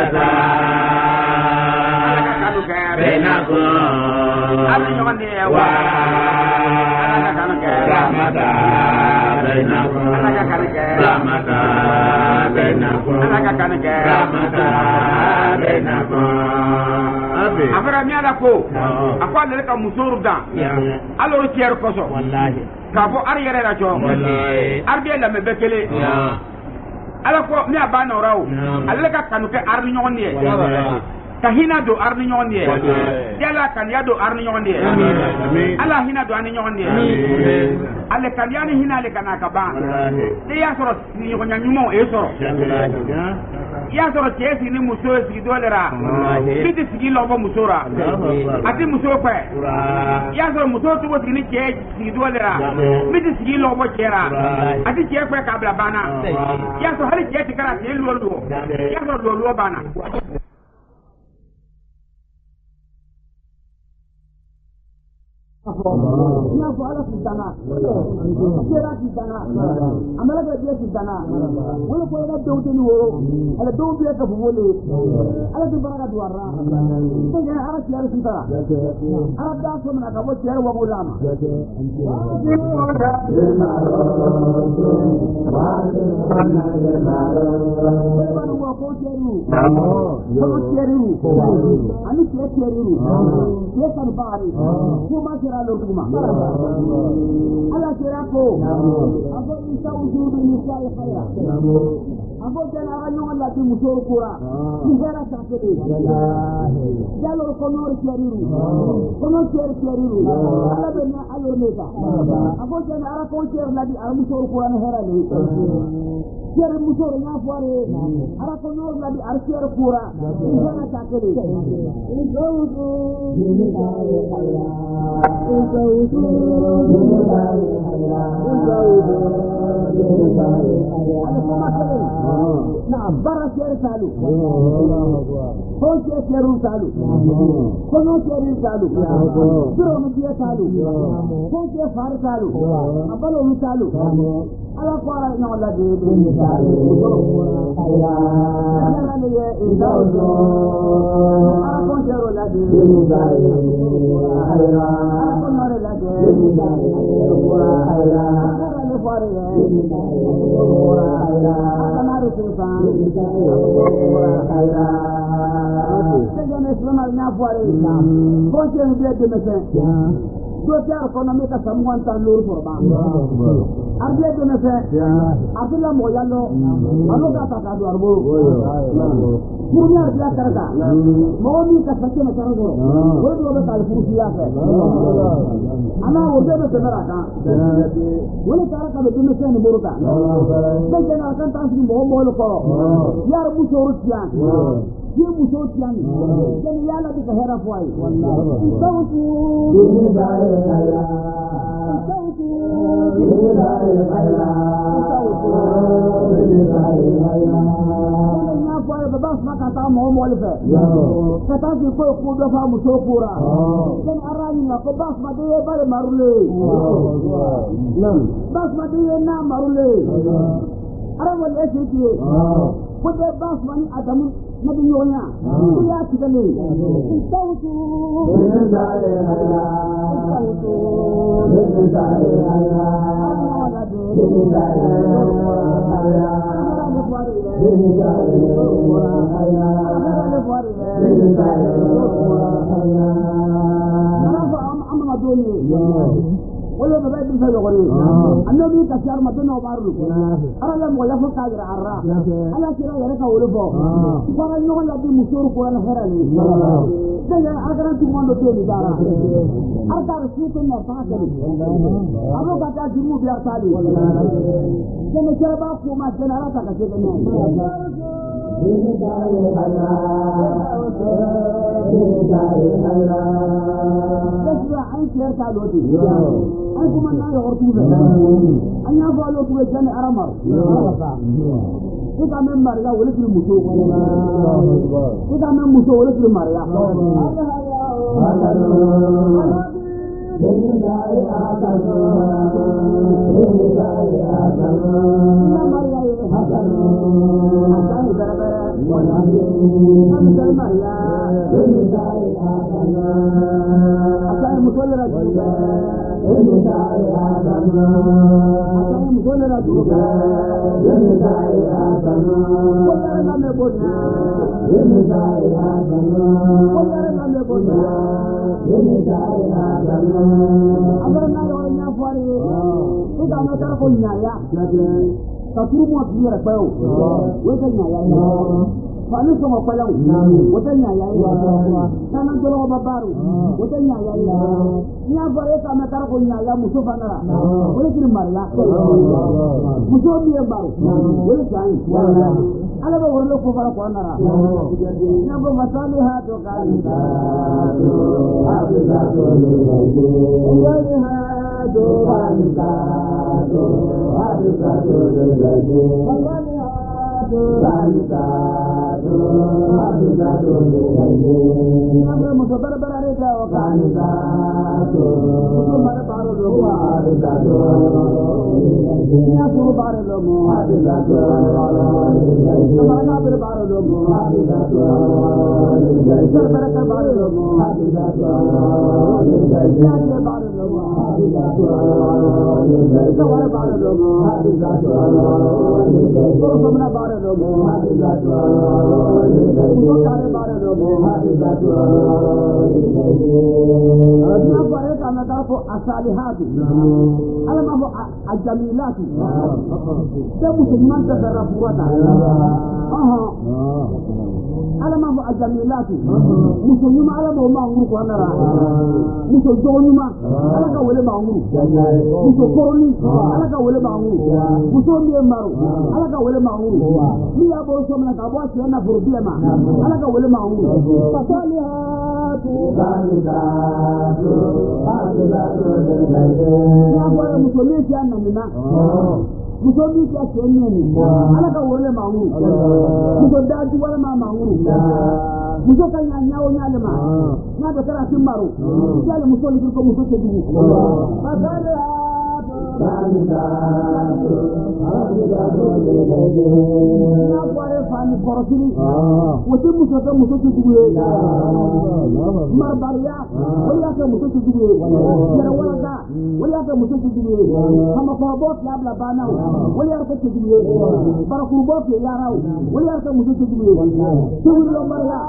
Speaker 1: ala ka kanu ke
Speaker 2: benako
Speaker 1: ala nyonde wa ala ka kanu ke
Speaker 2: ramata benako
Speaker 1: ala ka kanu ke
Speaker 2: ramata benako
Speaker 1: ala ka kanu ke
Speaker 2: ramata benako
Speaker 1: afara mi ala ko akwa le ka musuru da alors tier koso
Speaker 2: wallahi
Speaker 1: ka fo ar yere ra jo
Speaker 2: wallahi
Speaker 1: arbe la me bekele ala ko mi abana rawo alla ka kanu ke arni nyonni ka hina do arni nyonni yalla kan ya do arni nyonni ala hina do arni nyonni alle kan yani hina le kana ka ba de ya soro ni ko nyanyumo e soro ya soro chesi ni muso si dolera biti sigi lobo musora ati muso kwa ya soro muso tu bo sigi che sigi dolera biti sigi lobo chera ati che kwa kabla bana ya soro hali che tikara che lolo ya soro lolo bana ina ko ala sidana kera sidana amala ga dia sidana wala ko ina dawte ni wo ala dawte ka wole ala de baraka duara te ya ara tiar sidana ara da so na ka wo tiar wa ulama ani tiaru ye kan bari kuma lukuma ala sirako abo isa ujudu nisai khaira abo jana ranyo Allah di musor kura hera sakede jalor konor cheriru ala bena alor neta abo jana ara ko cher ladi ar musor kura ne hera le cher musor nya fuare ara konor ladi ar cher kura hera sakede نعم برا شير سالو هو شير سالو كونو شير سالو برو مديا سالو هو شير فار سالو ابلو سالو ala kwara ina wala de misali ayra ana ne ye indaudo ala ko jero la de misali ayra ko mare la de misali ayra ana ne kwara ye ayra ana ru sultan ayra segene islam al na kwara ko jero de mesen do tiar ko na me ka samwan tan lor for ba arbe de me fe abdullah mo yallo alo ka ta ka do arbo murnya dia karata mo ni ka sakke ma kargo wo do be kal fusiya fe ana wo de be tara ka wo tara ka de me fe ni boruka de jena kan tan si mo mo lo ko yar mu soru tian ye muso tian ken yalla di ka hera foi wallahi sautu ni dai ala sautu ni dai ala sautu ni dai ala na foi baba maka ta mo mo le fe ka ta si ko do fa muso pura ken arani na ko bas ma de bare marule nam bas ma de na marule ara mo le ci ko de bas ma ni adamu nabi nyonya ya tikale sautu ni dai ala sautu ni dai ala ni dai ala ni dai ala ni dai ala amma doni wala ba bin sa yogori annabi ka shar madana baru ara mo ya fa kagira arra ala kira yare ka wolo bo fara no la di musuru ko na herani daga agara tu mondo te ni dara arda su ko na ta kali abo ka ta jimu biar tali kene kira ba ko ma jenara ta ka ke ne ni dare ala ni dare ala an kiyar ta loti an kuma na ya hortu da an ya fa lotu da jani aramar ika men mariya wala fil muso ika men muso wala fil mariya abarna yo nya fari ida no tar ko nyaya ka turu mo tira pa o weta nyaya ya fanu so mo pala weta nyaya ya kana jolo babaru weta nyaya ya nya bare ka na tar ko nyaya muso banara wala kiri marla muso biye baru wala jani ala ba worlo ko fara ko nara nya ba masali ha to kalita abda to le ha do kalita to abda to le masali ha to kalita to abda to le nya ba mo bara re ta o kalita to mo mara baro lo ko abda to nya ko bare lo mo abda to Amana berbaro logo, berbaro berbaro logo, jadi baro logo, sawar baro logo, samna baro logo, sare baro logo, dia bare kana tarfo asalihati, alam abu ajamilati, dia musliman tadarrafurata. Alama bu ajamilati muso nyuma alama o ma nguru ko nara muso jogo nyuma alaka wele ma nguru muso koroni alaka wele ma nguru muso miye maru alaka wele ma nguru mi ya bo so mna ka bo se na problema alaka wele ma nguru fasalihatu zalidatu azlatu ya bo muso le ti anamina muso bi ka kenye ni alaka wole ma nguru muso daji wala ma nguru muso ka nyanya o nyale ma na do kara timaru yale muso ni ko muso ke dugu bagara na kware fani korosini wote muso ka muso ke dugu marbaria wala ka muso ke dugu yara wala ka wala ka muso ke dugu kama ko bot labla bana wala yar ka ke dugu baraku bot yara wala yar ka muso ke dugu tewul lo maria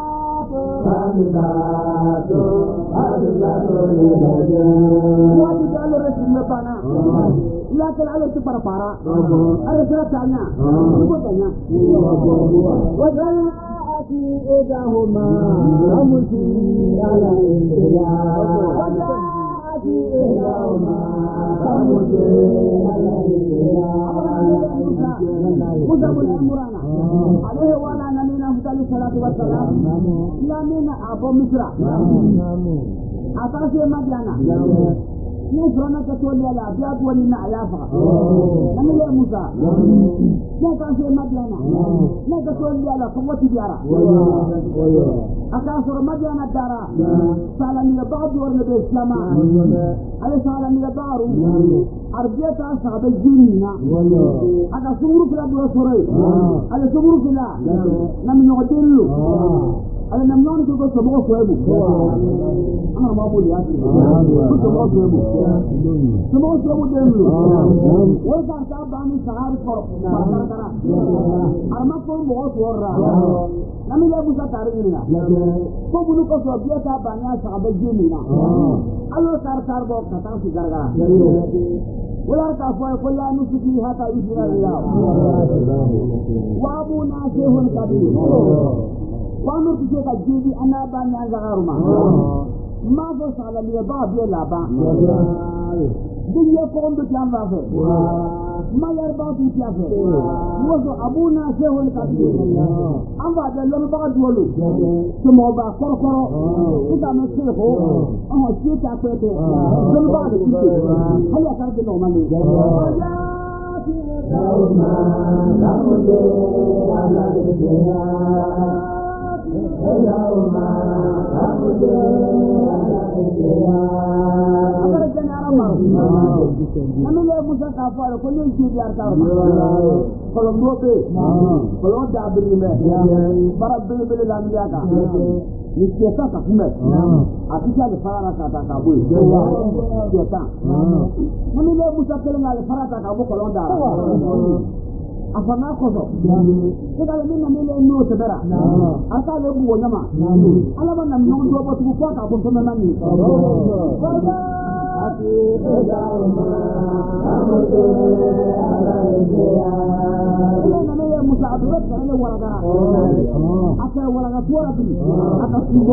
Speaker 1: wati dalo resimbe bana ya kala alo tu para are sera tanya ko tanya wajala ati edahuma amusi ala ya wajala ati edahuma amusi ala ya musa murana alaihi wa ala nabiyina sallallahu wasallam la mena abo misra atase madiana ni frona ka to la bia ko ni na ayafa namile musa ni ka se madiana ni ka to la ko wati diara aka so madiana dara salami ya baad war nabi islam ala salami ya baaru arbiyata sahabe jinina aka sumuru fila do soray ala sumuru fila nam no delu ala nam non ko so mo ko ebu ana ma bo ya ko mo ko ebu Semua semua dulu. Walaupun tak bani sahari kor, kara-kara. Armak pun bawa suara. Kami dah buka tarik ini lah. Kau bunuh kau suara tak banyak sahabat jini lah. Ayo kar bawa kata si kara-kara. Ular kafir kulla nusuki hatta isra Allah. Wa abu nasihun kabir. Wa nur kita jadi anak banyak zakaruma. Ma salam ya ba bi la ba. Din ya ko ndo jamba fe.
Speaker 3: Mayar ba tu tiafe. Wozo abuna shehul kabir. Amba da lo ba duolo. Sumo ba korokoro. Ita me sheho. Chita kwete. Lo ba de kike. Haya ka de no mani. Dauma damude ala deya. Dauma damude ala deya. Agar janara maru. Namile musa ka fara ko ni ci diar ka ma. Kolon dobe. Kolon da birime. Bara birime la mi aka. Ni cieta ka kuma. Afisa de fara ka ta ka bu. Cieta. Namile musa kelen ala fara ta ka bu kolon da. Afana koso. Ida le minna mele no tebera. Aka le bu wonyama. Ala bana no do bo tu kwa ka bo so na ni. Ati edauma amude ala eya. Ile na mele musa abure kale waraga. Aka waraga tuara bi. Aka subo.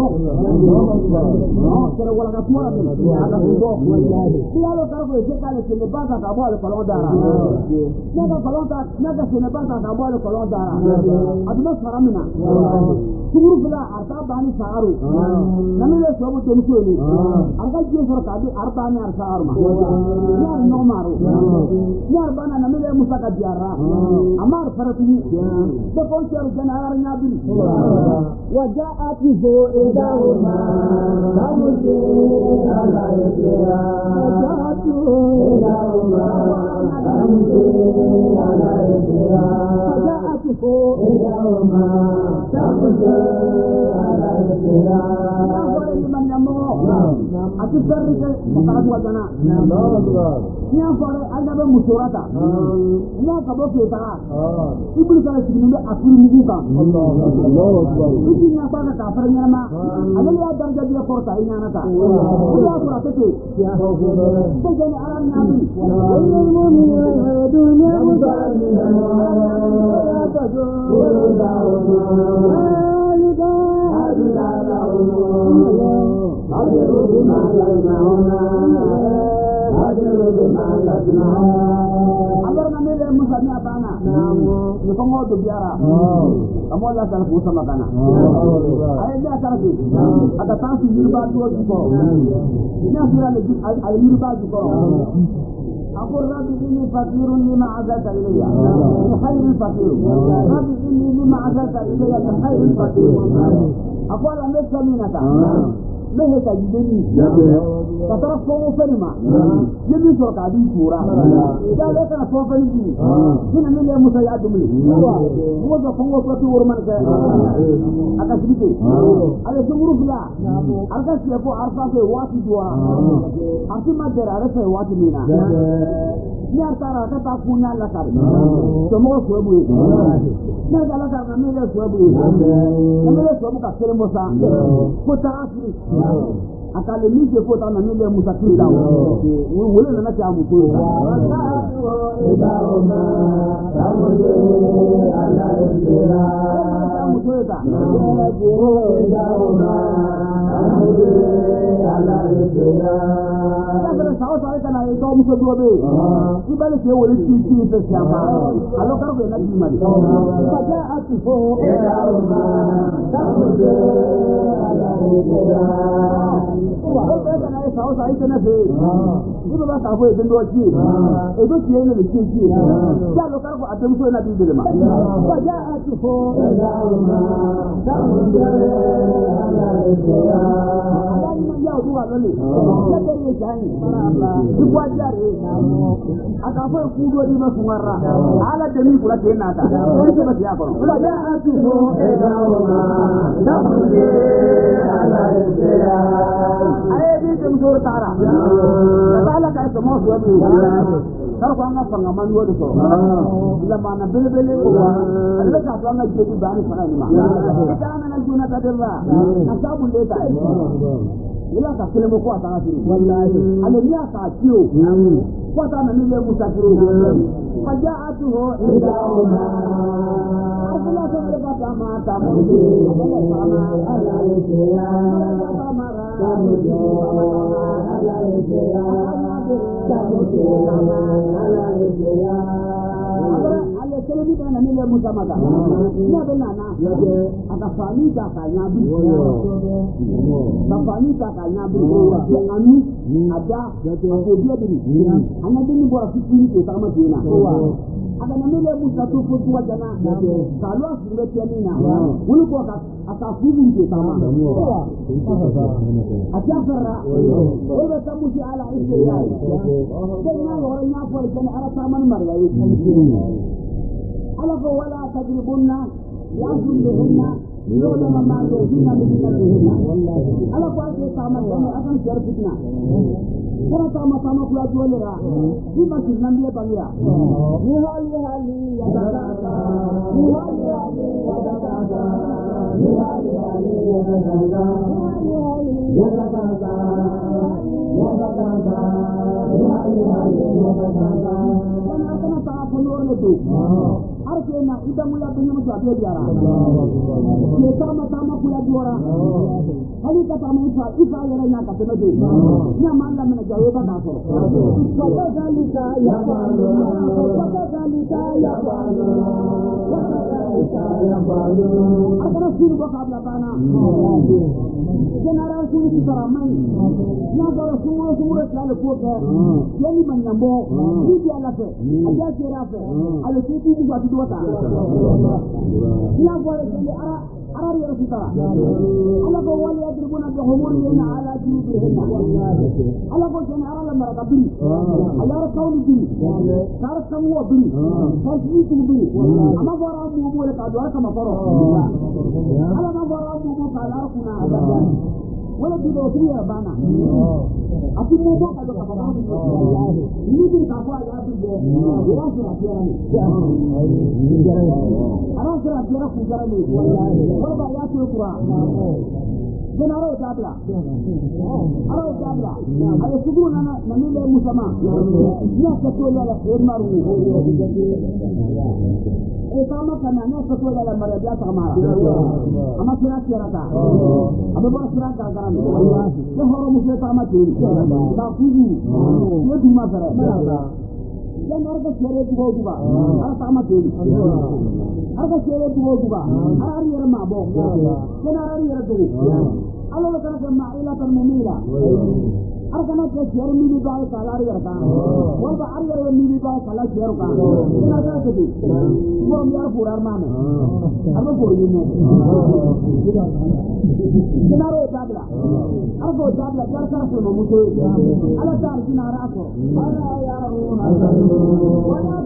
Speaker 3: Aka waraga tuara bi. Aka subo. Dia lo karo ko se kale se le baza ka bo le kolon dara. Naga kolon ta naga se ne baza ka bo le kolon dara. Aduma faramina. Suguru fila arta bani saaru. Namile sobo temso ni. Aka je for ka bi arba ni arsa arma. Yar no maru. Yar bana namile musaka diara. Amar faratu. De konser janar nyabi. Wajaat zo edahuma. Namude ala eya. Wajaat edahuma. Namude ala eya. Wajaat zo edahuma. Namude ala eya. Ati perri ke makanan wajana. Nya fare ada be musurata. Nya ka bo ke ta. Ibnu kala siginu be afuri mugu ka. Allahu akbar. Iki nya ba ka fare nya ma. Ala ya darja dia korta nya na ta. Ula kura tete. Te jani aran nya bi. Ilmu mu'minu dunya mudallina. Ya tajo. Ajaru bima lasnauna. Agar namile musanya apana? Ni kongo tu biara. Kamu lah kalau puasa makanan. Ayat dia kerja. Ada tansi hirba dua juta. Ini asal lagi al hirba juta. Aku Rabbi ini fakirun lima azalta ilayya. Ini khairul fakir. Rabbi ini lima azalta ilayya. Ini khairul fakir. Aku alam mesaminata. Lehe ka jideni. Katara fomo fenima. Yebi so ka di pura. Ya le kana fomo fenimi. Kina mele musa ya dumli. Mo so fomo fatu urman ka. Aka sibite. Ale sunguru bila. Arka siapo arfa se wati dua. Arti madera arfa wati mina. Ni artara ka ta kunya la kar. So mo so bu. Na dala ka na mele so bu. Na mele so mu ka sere mosa. Ko ta asri. Akale nije kota na mele musakila wole na ta mu ko ta edauma tamude ala esera mu ko ta edauma tamude ala esera ya sawa sawa kana ito mu ko dobe ibale ke wole ti te shamba alo karo na di mari baja atu edauma tamude ala esera sawa sawa kana fe ibo ba ka fo edin do chi edo chi ene le chi ya lo karo ko atem so na di de ma baja atu fo edauma tamude ala esera ya duwa lole ya dare jani duk wajare aka fa kudo di masungara ala demi kula ke nata ko ba ya ko la ya atu ho edauma tamude ala esera ay bi tum sur tara ala ka to mo so bi kar ko nga fanga man wodo so la mana bele bele ko ala ka to nga jebi bani fana ni ma ita na juna ta dalla asabu leta ila ka kile mo ko ata asiri wallahi ale ni aka tiyo ko ata na mile musafiri fajaatu ho idauma akula to le bata mata mo ale sama ala leya tamara ala leya ale keleni bana mile mutamaka nya bena na akafani ta kanyabi kafani ta kanyabi ya anu ada ko dia bini ana bini bora fikiri ko sama dina aga na mile mutatu futu wajana kalu asinge tiamina wulu ko aka fubu ke sama atafara wala tamuti ala isyayi kenya yoranya ko kana ara taman maryayi ala ko wala tajribunna ya'zuluhunna yawma ma yu'tina bidinatihinna ala ko ake sama kana akan shar fitna kana sama kula jualera ni masih nambiya bangira ni hali ya dada ni hali ya dada ni hali ya dada ya dada ya dada kana ta punur itu artinya ida mulai punya macam biara ye sama kula juara hali kata ifa yana nyata tenaga nya manda mena jawe bata so kata galika ya balu akara suru baka blabana general suru saramai nya bara suru sala ko ke yani manyambo ni dia la fe aja kera fe ale tutu buka tu wata nya bara sele ara ya rasutara ala ko wali adribuna bi humurina ala jubihinna ala ko jana ara la maraka biri ala kawli biri kar kamu biri kar situ biri ama bara mu mo le ka do kama faro ala ma bara mu mo ka la kuna wala di do triya bana ati mo ko ka do ka faro ni bi ka fa ya bi de ya sura tira ni ara sura tira ku jara ni wala ya tu Quran jenaro tabla aro tabla ale suguru nana namile musama ya katola la maru kama kana na katola la maraja tamara ama sira sirata abe bora sira gargaran ne horo museta ama tiri ta kuju ye duma sara ya narga chere dugo duba ara sama tiri aga chere dugo duba ara yera mabo kana ara yera dugo Allah kana kama ilatan mumila arkana ke share mili ba kala yera ka wala ar yera mili ba kala share ka ina ka ke mo mi ar purar mame arbo ko yine ina ro tabla arbo tabla jar kar ko mo to ala tar kinara ko ala ya ru wala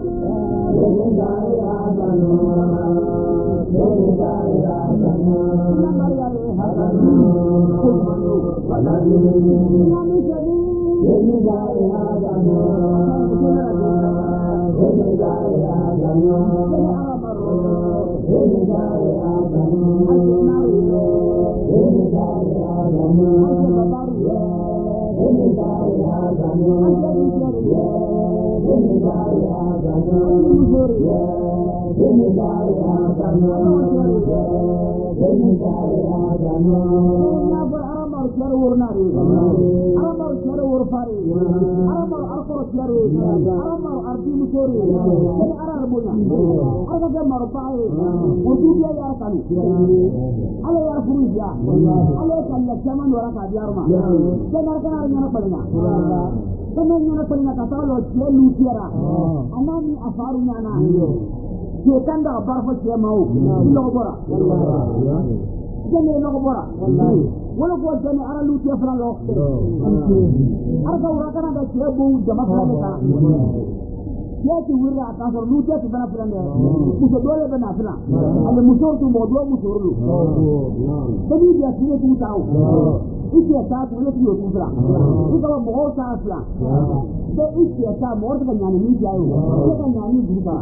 Speaker 3: Jekan dah barfa dia mau, lo bora. Jadi lo bora. Walau kau jadi arah lu tiap orang lo. Arah kau rakan ada dia bau jamaah mereka. Dia tu wira atas orang lu tiap sebenarnya pelan dia. Musuh dua lepas nak pelan. Ada musuh tu mau dua musuh lu. Jadi dia sini tu tahu. Isi asal boleh tu tu pelan. Itu kalau mau sah pelan. तो इस ऐसा मोर्च का ज्ञान नहीं जाए वो का ज्ञान नहीं दूसरा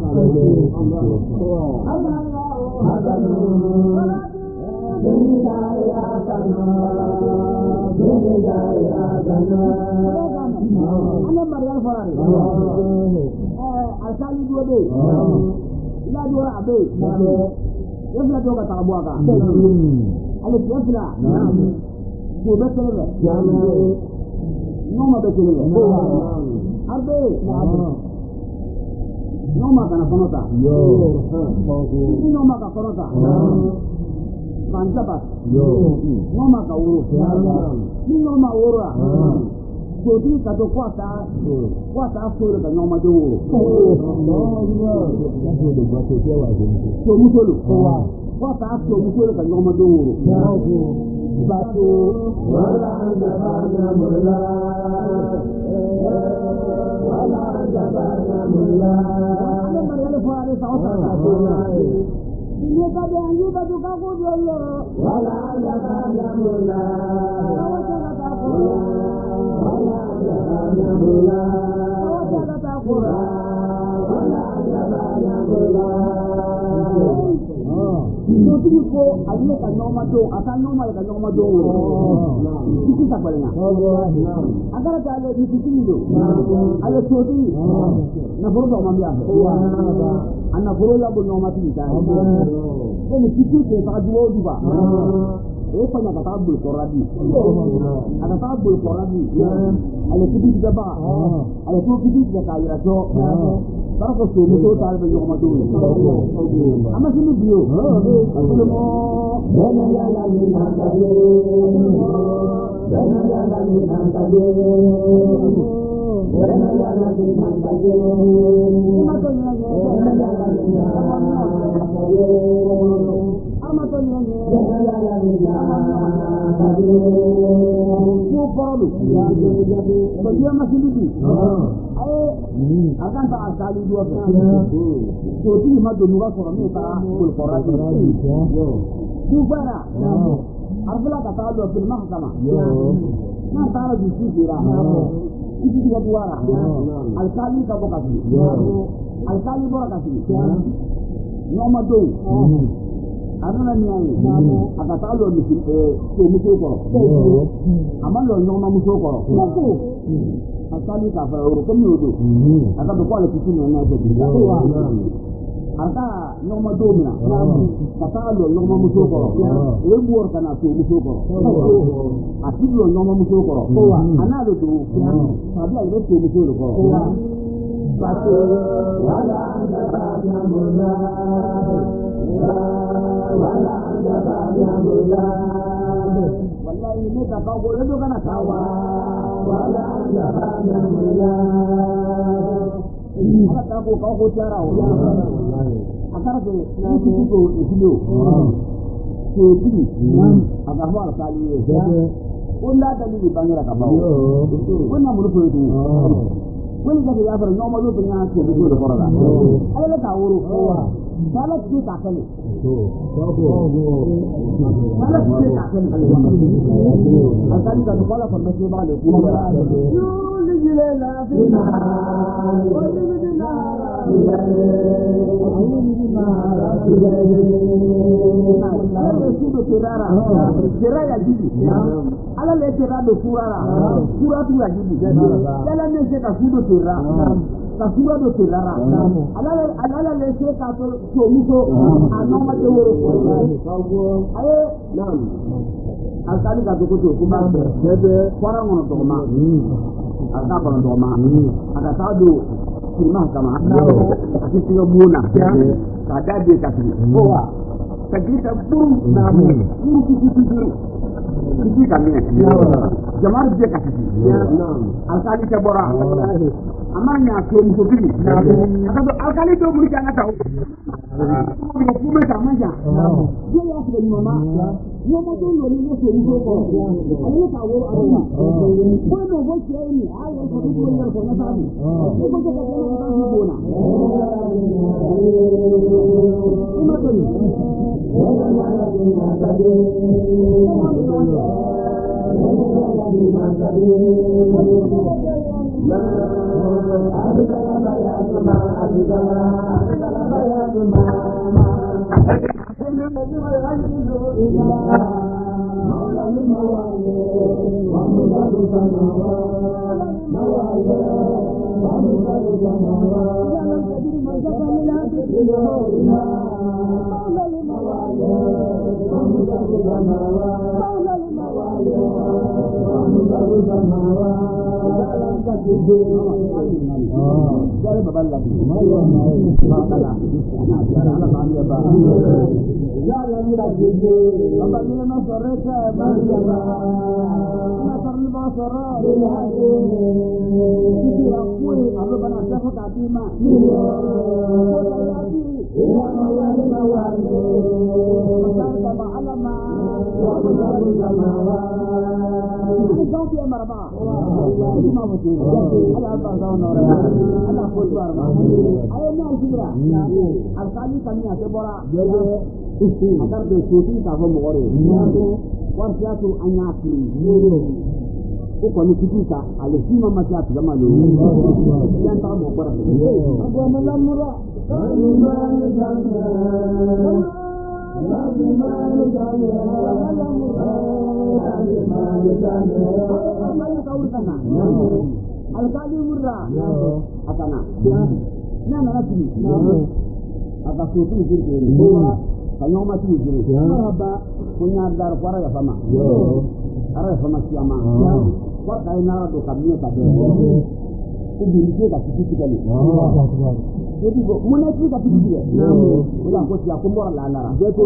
Speaker 3: अने मरियाल फरारी asali dua be ila dua abe ya bila dua kata abu aka ale dia bila ko betelebe no ma betelebe Arbe. Noma kana konota. Ini noma ka konota. Kanjabat. Noma ka uru. Ini noma uru. Jadi kata kuasa suruh ke noma jauh. Suruh kuasa suruh ke noma jauh. Batu wala jabana mulla wala jabana mulla. Ada mereka faham sahaja. Ini tadi anji baju kaku dulu. Wala jabana mulla. Awak jangan takut. Wala jabana mulla. Awak jangan takut. Wala jabana mulla. Jadi ko adile ka noma do asa noma ka noma do iki sa palena agara ta le iki do ale soti na furo do mambia anna furo la bo noma ti ta ni iki ke fa duo duba e fa na ka tabul qoradi ada tabul qoradi ale kiti da ba ale to kiti da ka ira do Kalau kau suruh tahu bagaimana madu, amat sini bio. Aku mau jalan bintang tadi, jalan bintang tadi, jalan bintang tadi. Amat jalan bintang tadi. Mupalu, bagaimana masih di? Akan tak asali dua jadi madu nuga korami tak berkorati dubara arfala kata lu bil mahkamah nah tahu di sini itu tiga duara alkali ka bokasi alkali borakasi nomado aduna niani akata lu di musuh ko amalo nyoma musuh ko asali ka fa oro komi odo aka do kwale kitu na jadi aka nyoma domina kata lo nyoma musoko ebu or kana so musoko atilo nyoma musoko analo do sabi ile to musoko batu wala anda mula wala anda mula wallahi ne ka ba go do kana tawa wala jabana mulla aka ko cara o akara ke ni ko isilo ke ti aka fara sali wala dalili bangira ka bawo wannan mulku to wani da ya bar noma lo dunya ke do da fara ala ka wuro sala ki ta kale sala ki ta kale akan ka kala fa me ba le ku yule la fina wali bidina ala sudo tirara tiraya jibi ala le tirado surara suratu ya jibi ala ne se ka sudo tirara kasura do tirara ala le se ka to muso anoma de woro aye nam alkali ka ko to kuma bebe kwara ngono to ma aka ko to ma aka ta do kirma kama ati tiga buona ka dade ka ti kowa sagita buru namu buru kitu kiti kami jamar je ka ti alkali ke bora amanya ke musobi akato alkali do muri kana taw ko fume tamanja je ya ke mama yo mo do lo ni so muso ko ale ka wo awa ko no bo che ni ayo ko do ko yar ko na tabi ko ko ko ko na bona ma to ni Jare babal lagi. Makala. Ana kami apa? Ya lagi lagi. Apa ni nak soreka? Nak perlu bawa sorok. Itu aku. Aku pernah dapat katima. Sama alama. Kau dia marah. Ini mau betul. Ada apa kau nak? Ada fotoar mah. Ayah ni alkira. Alkali kami ada bola. Agar bersuci tak bermore. Warga tu anyaki. Uko ni kita alisima macam zaman dulu. Yang tak mau berapa. Aku malam murah. Alkali murah. Akana. Nana lagi. Atas itu sendiri. Kanyang masih sendiri. Apa punya dar para ya sama. Ara sama siapa? Kau kaya nara tu kami tadi. Ibu kita kita kali. Jadi mana kita kita. Kita kau siapa pun orang lain. Jadi.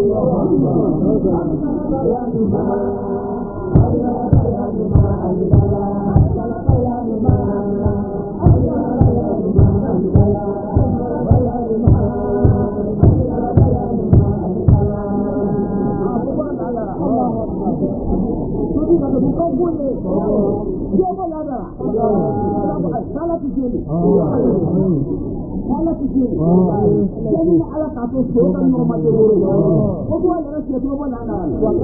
Speaker 3: Bukan boleh. Dia apa ada? Salah sini. Salah sini. Jadi ala kata sokan normal dulu. Kau ada siapa pun ada.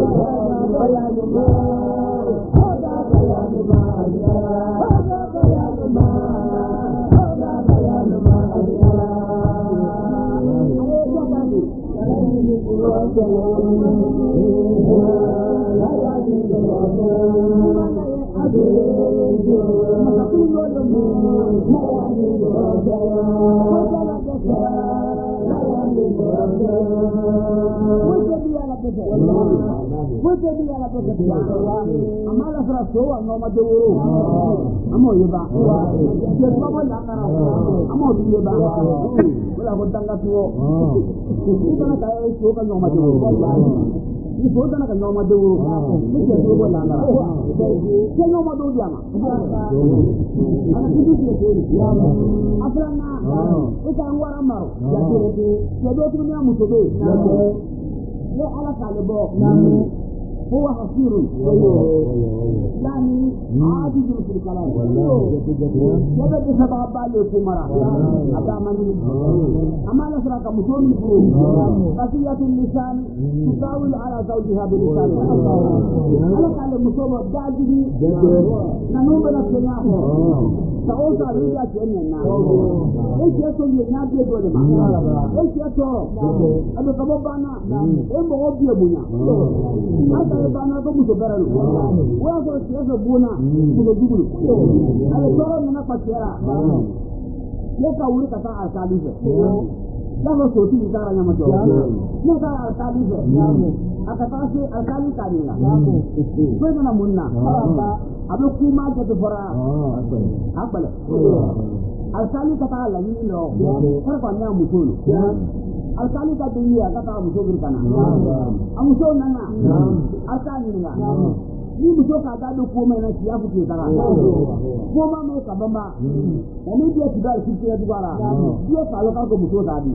Speaker 3: Amala fraso no maduro amo yeba je baba na kara amo yeba wala ko tanga tuo kana kay so ka no maduro ni so kana ka no maduro ni je so wala na je no maduro diama ana kidu je afrana ita ngwara maro ya je do tu ni amusobe ye ala kalebo هو حصير يعني عاجز في الكلام جبت سبب عليكم مرة أبدا مني أما نسرك مسلم قصية اللسان تساوي على زوجها بلسان أنا قال مسلم داجي ننوم نفسنا سأوصى رجع جننا إيش يسوي النبي دولما إيش يسوي أبدا كبابنا إيه بغض يبونا bana ko muso beranu wa ko siasa buna ko dugulu ale toro na patera ya ka wuri kata alkalife ya ko so ti tara nyama to ya ka alkalife aka tase alkali kanina ko na munna abe kuma je to fora akbale alkali kata la ni no kar ko nya muso alkali ka dunia kata muso berkana amuso nana alkali nana ni muso ka da do ko mai na siya fuke tara ko ma mai ka bamba oni dia tidak sikira dubara dia kalau ka ko muso tadi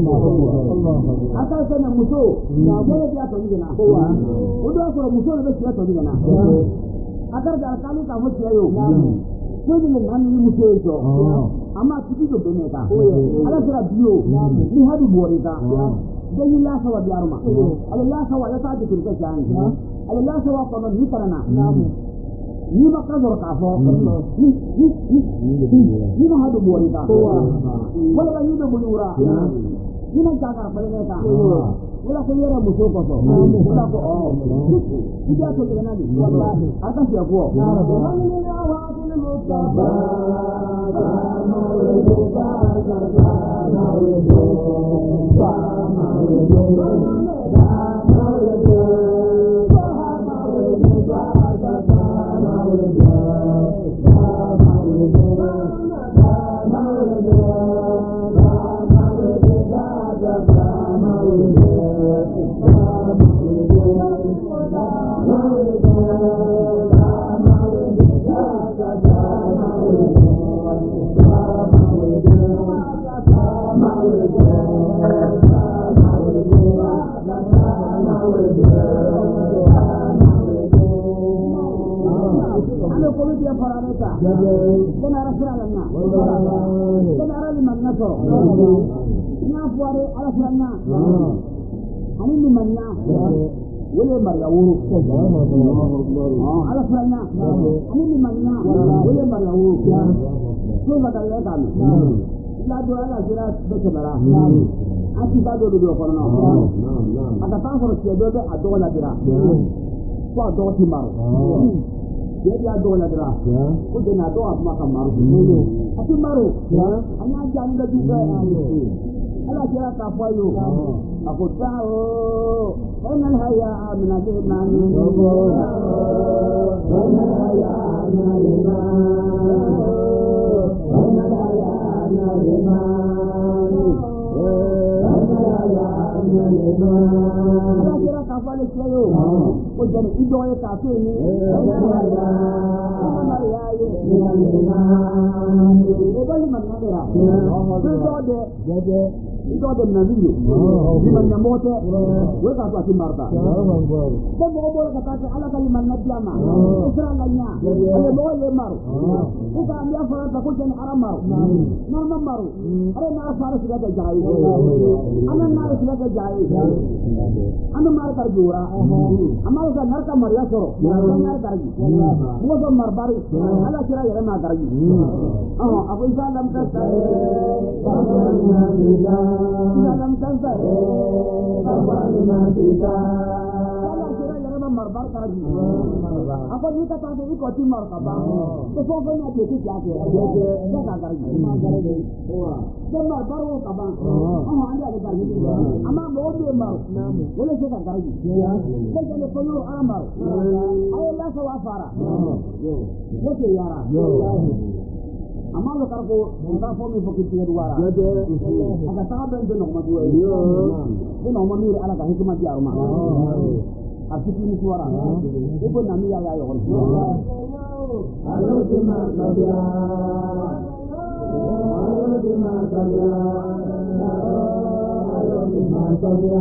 Speaker 3: aka sana muso dia dia to ni na odo ko muso le siya to ni na agar da alkali ka mo siya yo ko ni nan ni muso yo ama kitu beneka ala sira bio ni hadu borika dai la sawa biarma ala la sawa ya taji kun kajan ala la sawa ko ni tarana ni makka zor ka fo ni ma hadu borika wala ni do bulura ni na jaga beneka wala ko yera muso ko so wala ko dia to kana ni wallahi aka siya ko Ando ko dia farareta. Kana rasulana. Kana rali mannaso. Nya fuare ala fulana. Ani ni manna. Wole marga wuru. Ala fulana. Ani ni manna. Wole marga wuru. So ga ya kami. La do ala jira de kala. Ati da do do ko no. Aka ta so se do be adola dira. Ko do ti maro. Dia adola dira. Ko de na do apa maro. Ati maro. Anya jan da juga. Ala jira ka fa yo. Aku tahu enal haya min al-iman. Enal haya min al-iman. Enal haya min al-iman. Ala jira ka fa le yo. Ko jani ido e ka fe ni. Enal haya min al-iman. E ba li man na dira. Itu ada nabiyo. Di mana mote, mereka pasti marta. Dan boleh kata ala kalimat nabiama. Israelnya, ada boleh maru. Kita ambil farat takut jadi Arab maru. Nama maru. Ada nama farat sudah terjadi. Anak nama sudah terjadi. Anak maru terjura. Amal sudah narka maria soro. Narka terjadi. Musuh marbari. Ala kira ya nama terjadi. Aku Islam terjadi. Dalam tanzar, kalau kira jangan marbar kali. Apa ni kata dia ikut timur kapal? Sesuatu dia tidak ada. Jangan kali. Jangan marbar kapal. Anda ada kali. Ama boleh mar. Boleh jangan kali. Jangan penuh amar. Ayatlah sawafara. Boleh yara. Amal karko kita formi fakir dua. Ada sahabat yang nak dua. Dia nak menir ala kah hikmah dia rumah. Arti ini suara. Ibu nami ya ya orang. Halo cuma saja. Halo cuma saja. Halo cuma saja.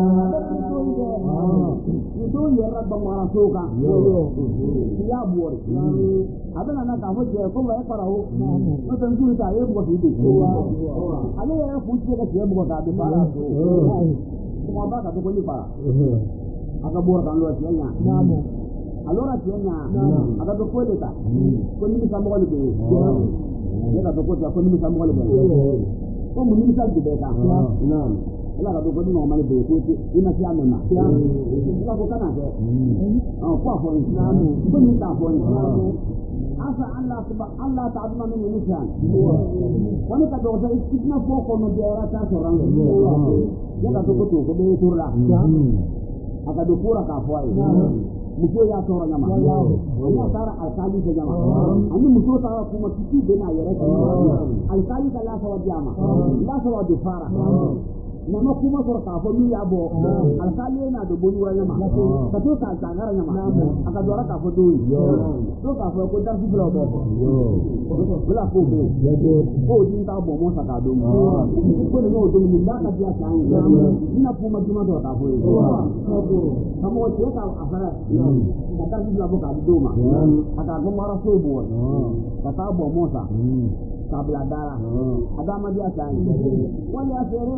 Speaker 3: Itu ya Rabb merasuka. Dia buat. Ada anak kamu dia pun baik parau. Nonton tu saya buat itu. Ada yang puji ke dia buat kami parau. Semua apa kata kau ni parau. Agak buat kan luar sianya. Alora sianya. Agak tu kau leta. Kau ni bisa makan lebih. Dia kata kau ni bisa makan lebih. Kau mungkin bisa juga kan. Ela ka do ko no mali be ko ina si amena ela ko kana ke kwa fo islamu ko ni ta fo islamu asa Allah ta'ala min lisan wani ka do sa itna fo ko no jera ta so ran ya ka do ko to ko be turla aka do pura ka fo ai muso ya so ran ma ya tara alkali se jama ani muso tara kuma titi be na yere alkali ka la sa wa jama la sa wa do fara nama kuma sor ka fo mi yabo alkali na do bonu wala ma ka to ka sangara nyama aka dora ka fo do to ka fo ko dar fi blo do bla ko be ko din ta bo mo sa ka do ko no do mi da ka dia san ina kuma juma do ka fo ka mo che ka afara ka dar fi bla bo ka do ma aka ko mara so bo ka ta bo mo sa kabla dara agama dia san wala fere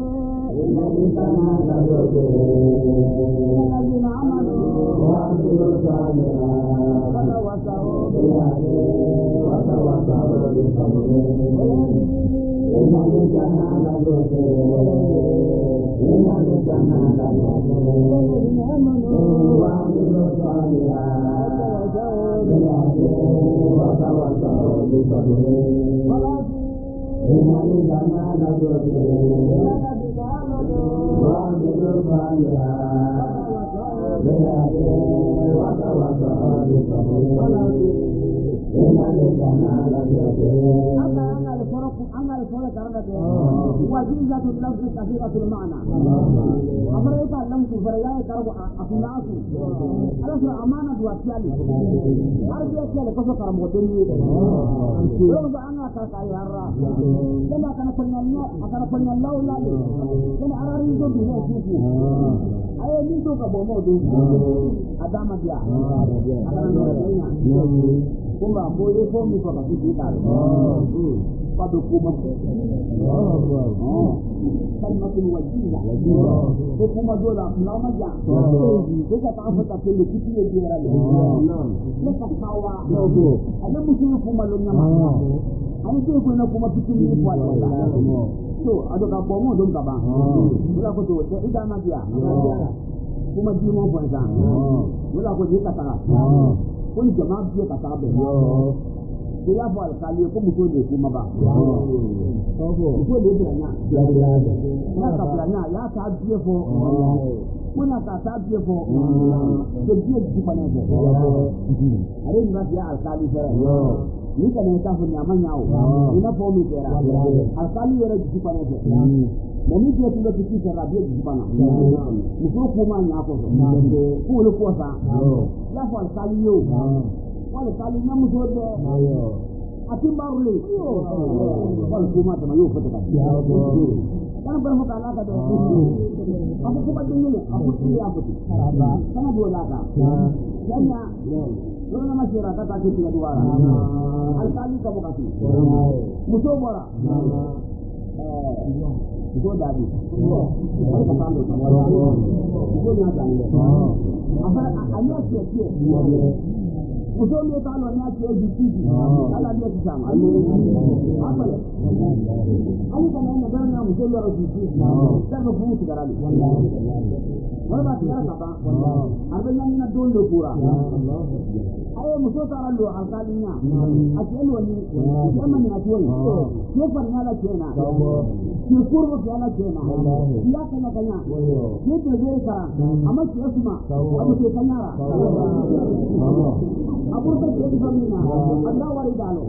Speaker 3: الذين عملوا وعملوا الصالحات وتواصوا بالحق وتواصوا بالصبر إن الجنة الذين آمنوا وعملوا الصالحات بالحق وتواصوا بالصبر إن الجنة وعملوا الصالحات بالحق وتواصوا بالصبر إن الجنة أنا الفرق عندك وجيزة اللفظ كثيرة المعنى أفريق اللفظ فرياء كرب أفناسه ألسل أمانة وأسيالي أرجع أسيالي كفو كرموتني يوم أنا كاكاي هرا لما كان فنيا الله لالي لما أراريزو بيه سيكو أي نيتو كبومو دو أدام ديا أكنا نورتين kuma ko ye ko mi ko ka ti ta pa do kuma kalmatul wajila ko kuma dola lama ja ko ka ta fa ta ke kiti ye jera le ne ka kawa ada musu kuma lo nyama ani ke ko na kuma kiti ni kwa la so ado ka bomo dum ka ba wala ko to ida na dia kuma ji mo fa sa wala ko ji ka ta ko ni jama bi ka ta be ko ya fa alkali ko mu to de kuma ba ko de branya na ka branya ya ta bi fo kuna ka ta bi fo ke ji ji pa ne de are ni ba ya alkali sera ni ka ne ta fo nyama nyawo ina fo mi sera alkali yere ji pa ne de Mami dia tidak fikir cara dia di mana. Musuh kuma nya ko. Ko le ko sa. Ya fa kali yo. Wala kali nya musuh de. Ati marule. Wala kuma ta yo fa ta. Kan berapa kala ka de. Aku ko badin ni. Aku ti aku ti. Kana dua laka. Janya. Lo nama masyarakat tak kita dua. Al-kali kamu kasih. Musuh bora. Itu dari ada kesandu itu nyata apa ayat dia usul dia kalau nyata dia di kalau dia sama apa ya ali kan negara yang usul dia di dan berfungsi sekarang berapa sekarang apa artinya ini dulu pura ayo musuh taruh lu alkalinya asyik lu ni zaman ni asyik siapa ni ala cina syukur berjalan cina dia kena kanya dia terjadi sekarang amat siapa semua amat siapa kanyara apa terjadi famina Allah waridalo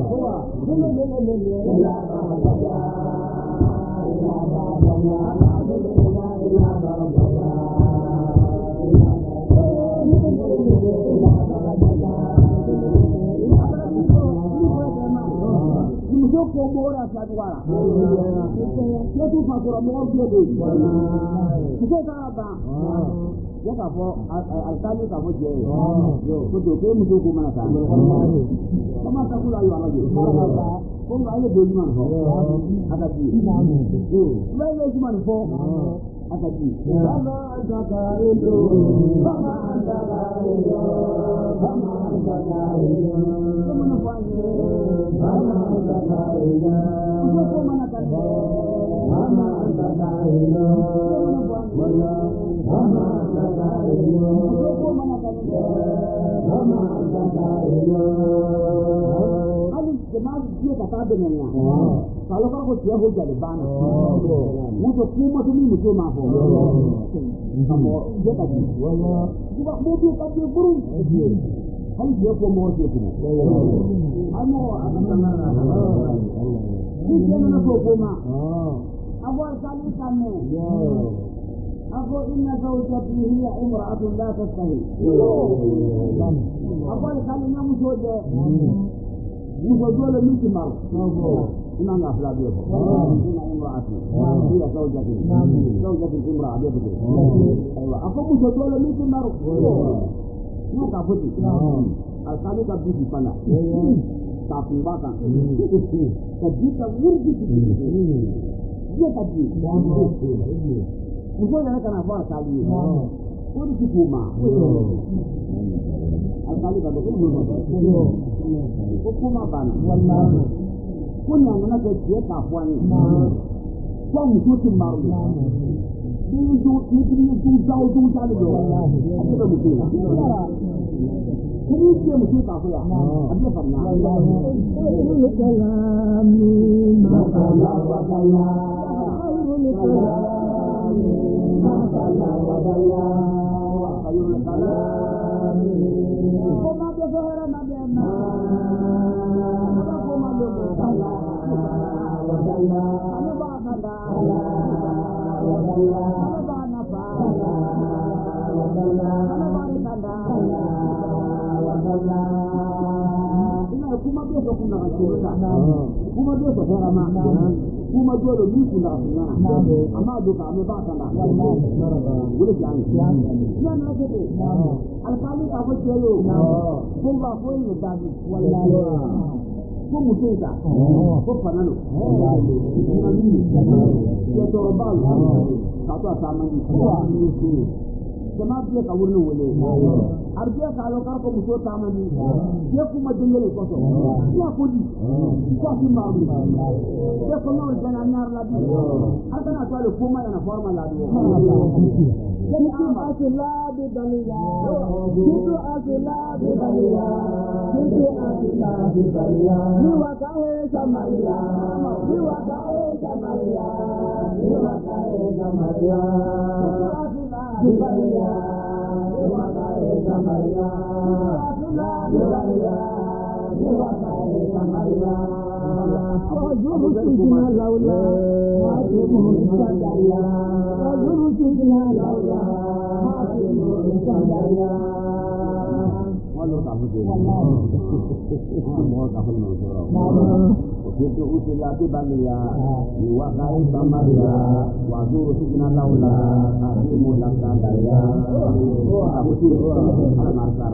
Speaker 3: Musuh komora sadwara. Dia tu fakir mau dia tu. Musuh apa? Dia kapo alkali kapo dia. Yo, tu tu musuh ko mana kan. Sama tak pula yo lagi. Ko ngai le dulu man ho. Ada di. Lai le cuma ho. Ada di. Sama ada itu. Sama ada itu. Sama ada itu. Mana fanya? Sama ada itu. Ko mana kan? Sama ada itu. Mana? Sama ada itu. Ko mana kan? Sama ada itu. Jemaah dia kata dengannya. Kalau kau dia hujan di mana? Musuh kuma tu ni musuh apa? Kamu dia tadi. Juga mobil tadi burung. Kalau dia kuma dia kuma. Anu akan dengar. Ini mana kuma? Awal kali kami. Aku inna zawjati hiya imra'atun la tastahi. Awal kali kamu sudah. Musuh jual miti mal. Ina nggak pernah dia. Ina imraati. Dia zawjati. Zawjati imra dia betul. Ayo, aku musuh jual miti mal. Ini tak putih. Alkali tak bisa panah. Tapi batang. Jadi tak murni. Dia tadi. Musuh jangan kena apa kali. Kau di kuma. Alkali tak betul. Kuma bana wallahi kunya ngana ke dia kapuan ko musuh maru ni tu jauh jali do ada musuh ini dia musuh kapuan ada pernah kalami masalah wadaya khairul kalami masalah wadaya wa khairul kalami kuma dia sahara madana Kuma dia so kuna kasura kuma dia so herama kuma dia lo ni kuna kasura ama do ka me ba tanda wala jani yana na kete alkali ka ko jeyo ko ba ko ne dadi wallahi ko mutum ta ko fanalo ya to ba ka to samani jama biya ka wurin wale arbiya ka lo ka ko muso tamani ya kuma dingale ko so ya ko di ko fi maru ya ko no jana nyar la di aka na to ko ma na forma la di yani asila bi daliya kitu asila bi daliya kitu asila bi daliya ni wa ka he samaria ni wa ka he samaria ni wa ka he samaria asila bi daliya Samaria, Itu usilah di Bania, diwakai Samaria, wazuru signa laula, hari mulakkan daya, aku suruh alamar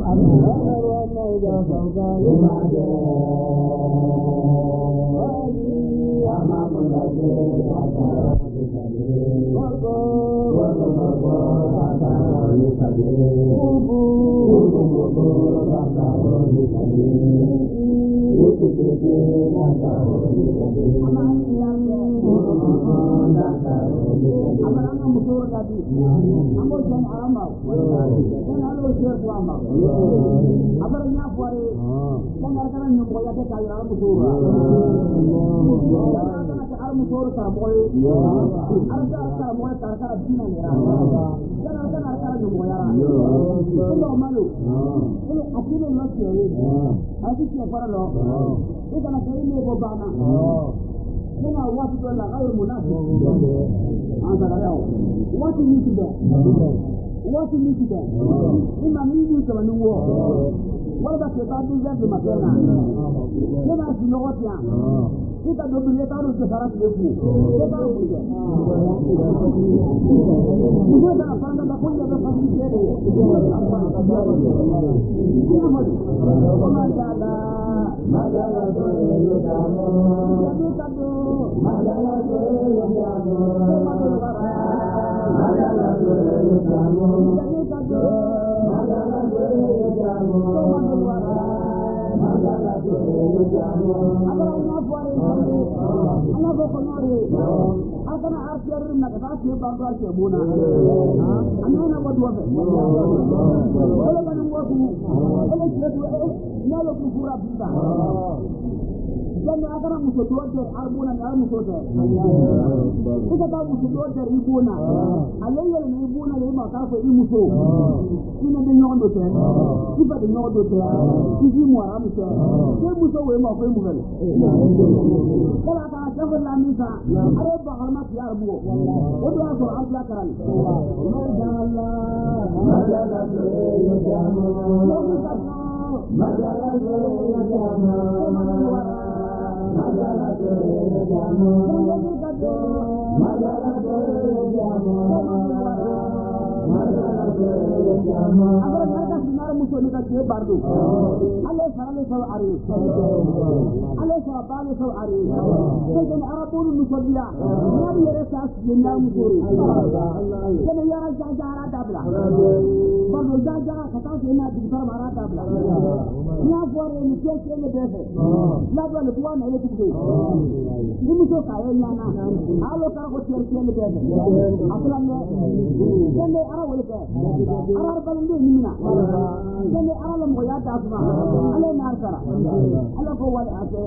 Speaker 3: Kena waktu tu lah air munafik. Antara dia, waktu ni tidak, waktu ni tidak. Ini minggu tu menunggu. Walau kita tu jadi macam mana? Kena sinogotnya. Kita dulu ni tahu sekarang lepu. Kita tahu punya. Kita dah pandang tak punya apa pasti dia. Dia macam majalah tu yang kamu. Jadi kamu majalah tu yang kamu. Majalah tu yang kamu. Jadi kamu majalah tu yang kamu. Majalah tu yang kamu. Abaranya buat ini. Anak bokonori. Akan artiar nak kasih bangga cebuna. Anak buat dua. Kalau kan buat tu, kalau cebuna, nyalo kufura bisa. Jangan akan musuh doa arbuna nyalo musuh doa. Kita tahu musuh doa ibuna. Alaya ni ibuna ni maka apa imusuh. Ini dengan doa. Kita dengan doa. Ini muara musuh. Dia musuh we maka imusuh. Kalau akan jawab lamisa, ada bahamat ya arbu. Udah tu asla karan. Majalah Agar mereka sinar musuh ni kat bardu. Allah salah ari. Allah salah ari. Jadi Arab pun musuh dia. Mari resas sinar musuh. Jadi yang jaga tabla. Baru jaga kata sinar di besar marah tabla. Ni apa ni cek ni deh. Lalu ada tuan ada tu. Ini musuh kaya nyana. Allah kalau cek ni deh. Asalnya. Jadi Arab boleh ke? Arab paling dia ni mana? Jadi Arab lem goya tak semua. Allah nak cara. Allah kau wali aje.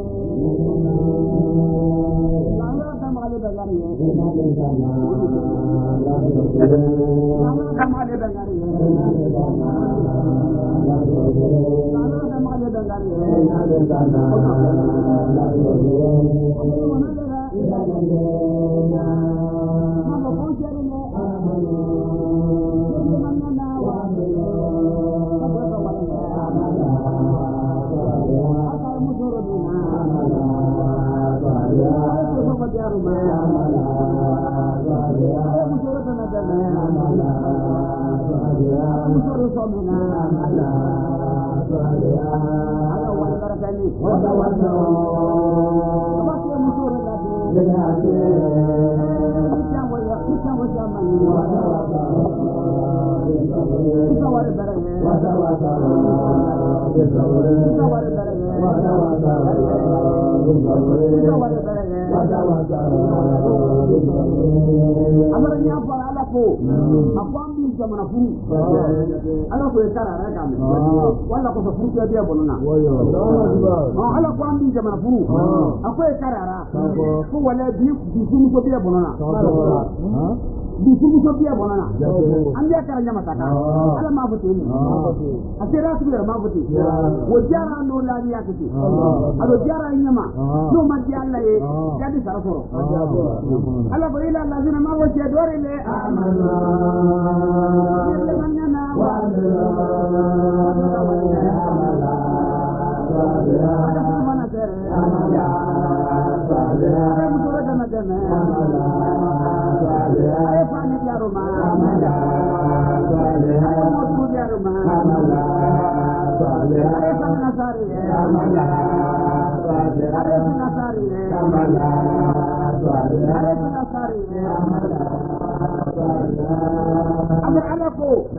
Speaker 3: Lalu kita malu dengar ni. Lalu kita malu dengar ni. Lalu kita malu dengar ni. Mana dia? Apa kau cari ni? Ya musoro somena ala wala barakani wala wala abake musoro dade kita wala mani wala wala kita wala barake wala wala kita wala barake wala wala kita wala barake wala wala amaranya fara ala ko akwambi jamana furu ala ko ekara raka me wala ko furu ke biya bonona ala ko ambi jamana furu akwai karara ko wala bi furu ko biya bonona bi furu ko biya bonona an biya karanya mataka ala ma futi ni asira su biya ma futi wo jara no la ni yakiti ado jara nyama no ma di alla ye jadi saraforo ala ko ila lazina ma wo je dore le amana Amar ala ko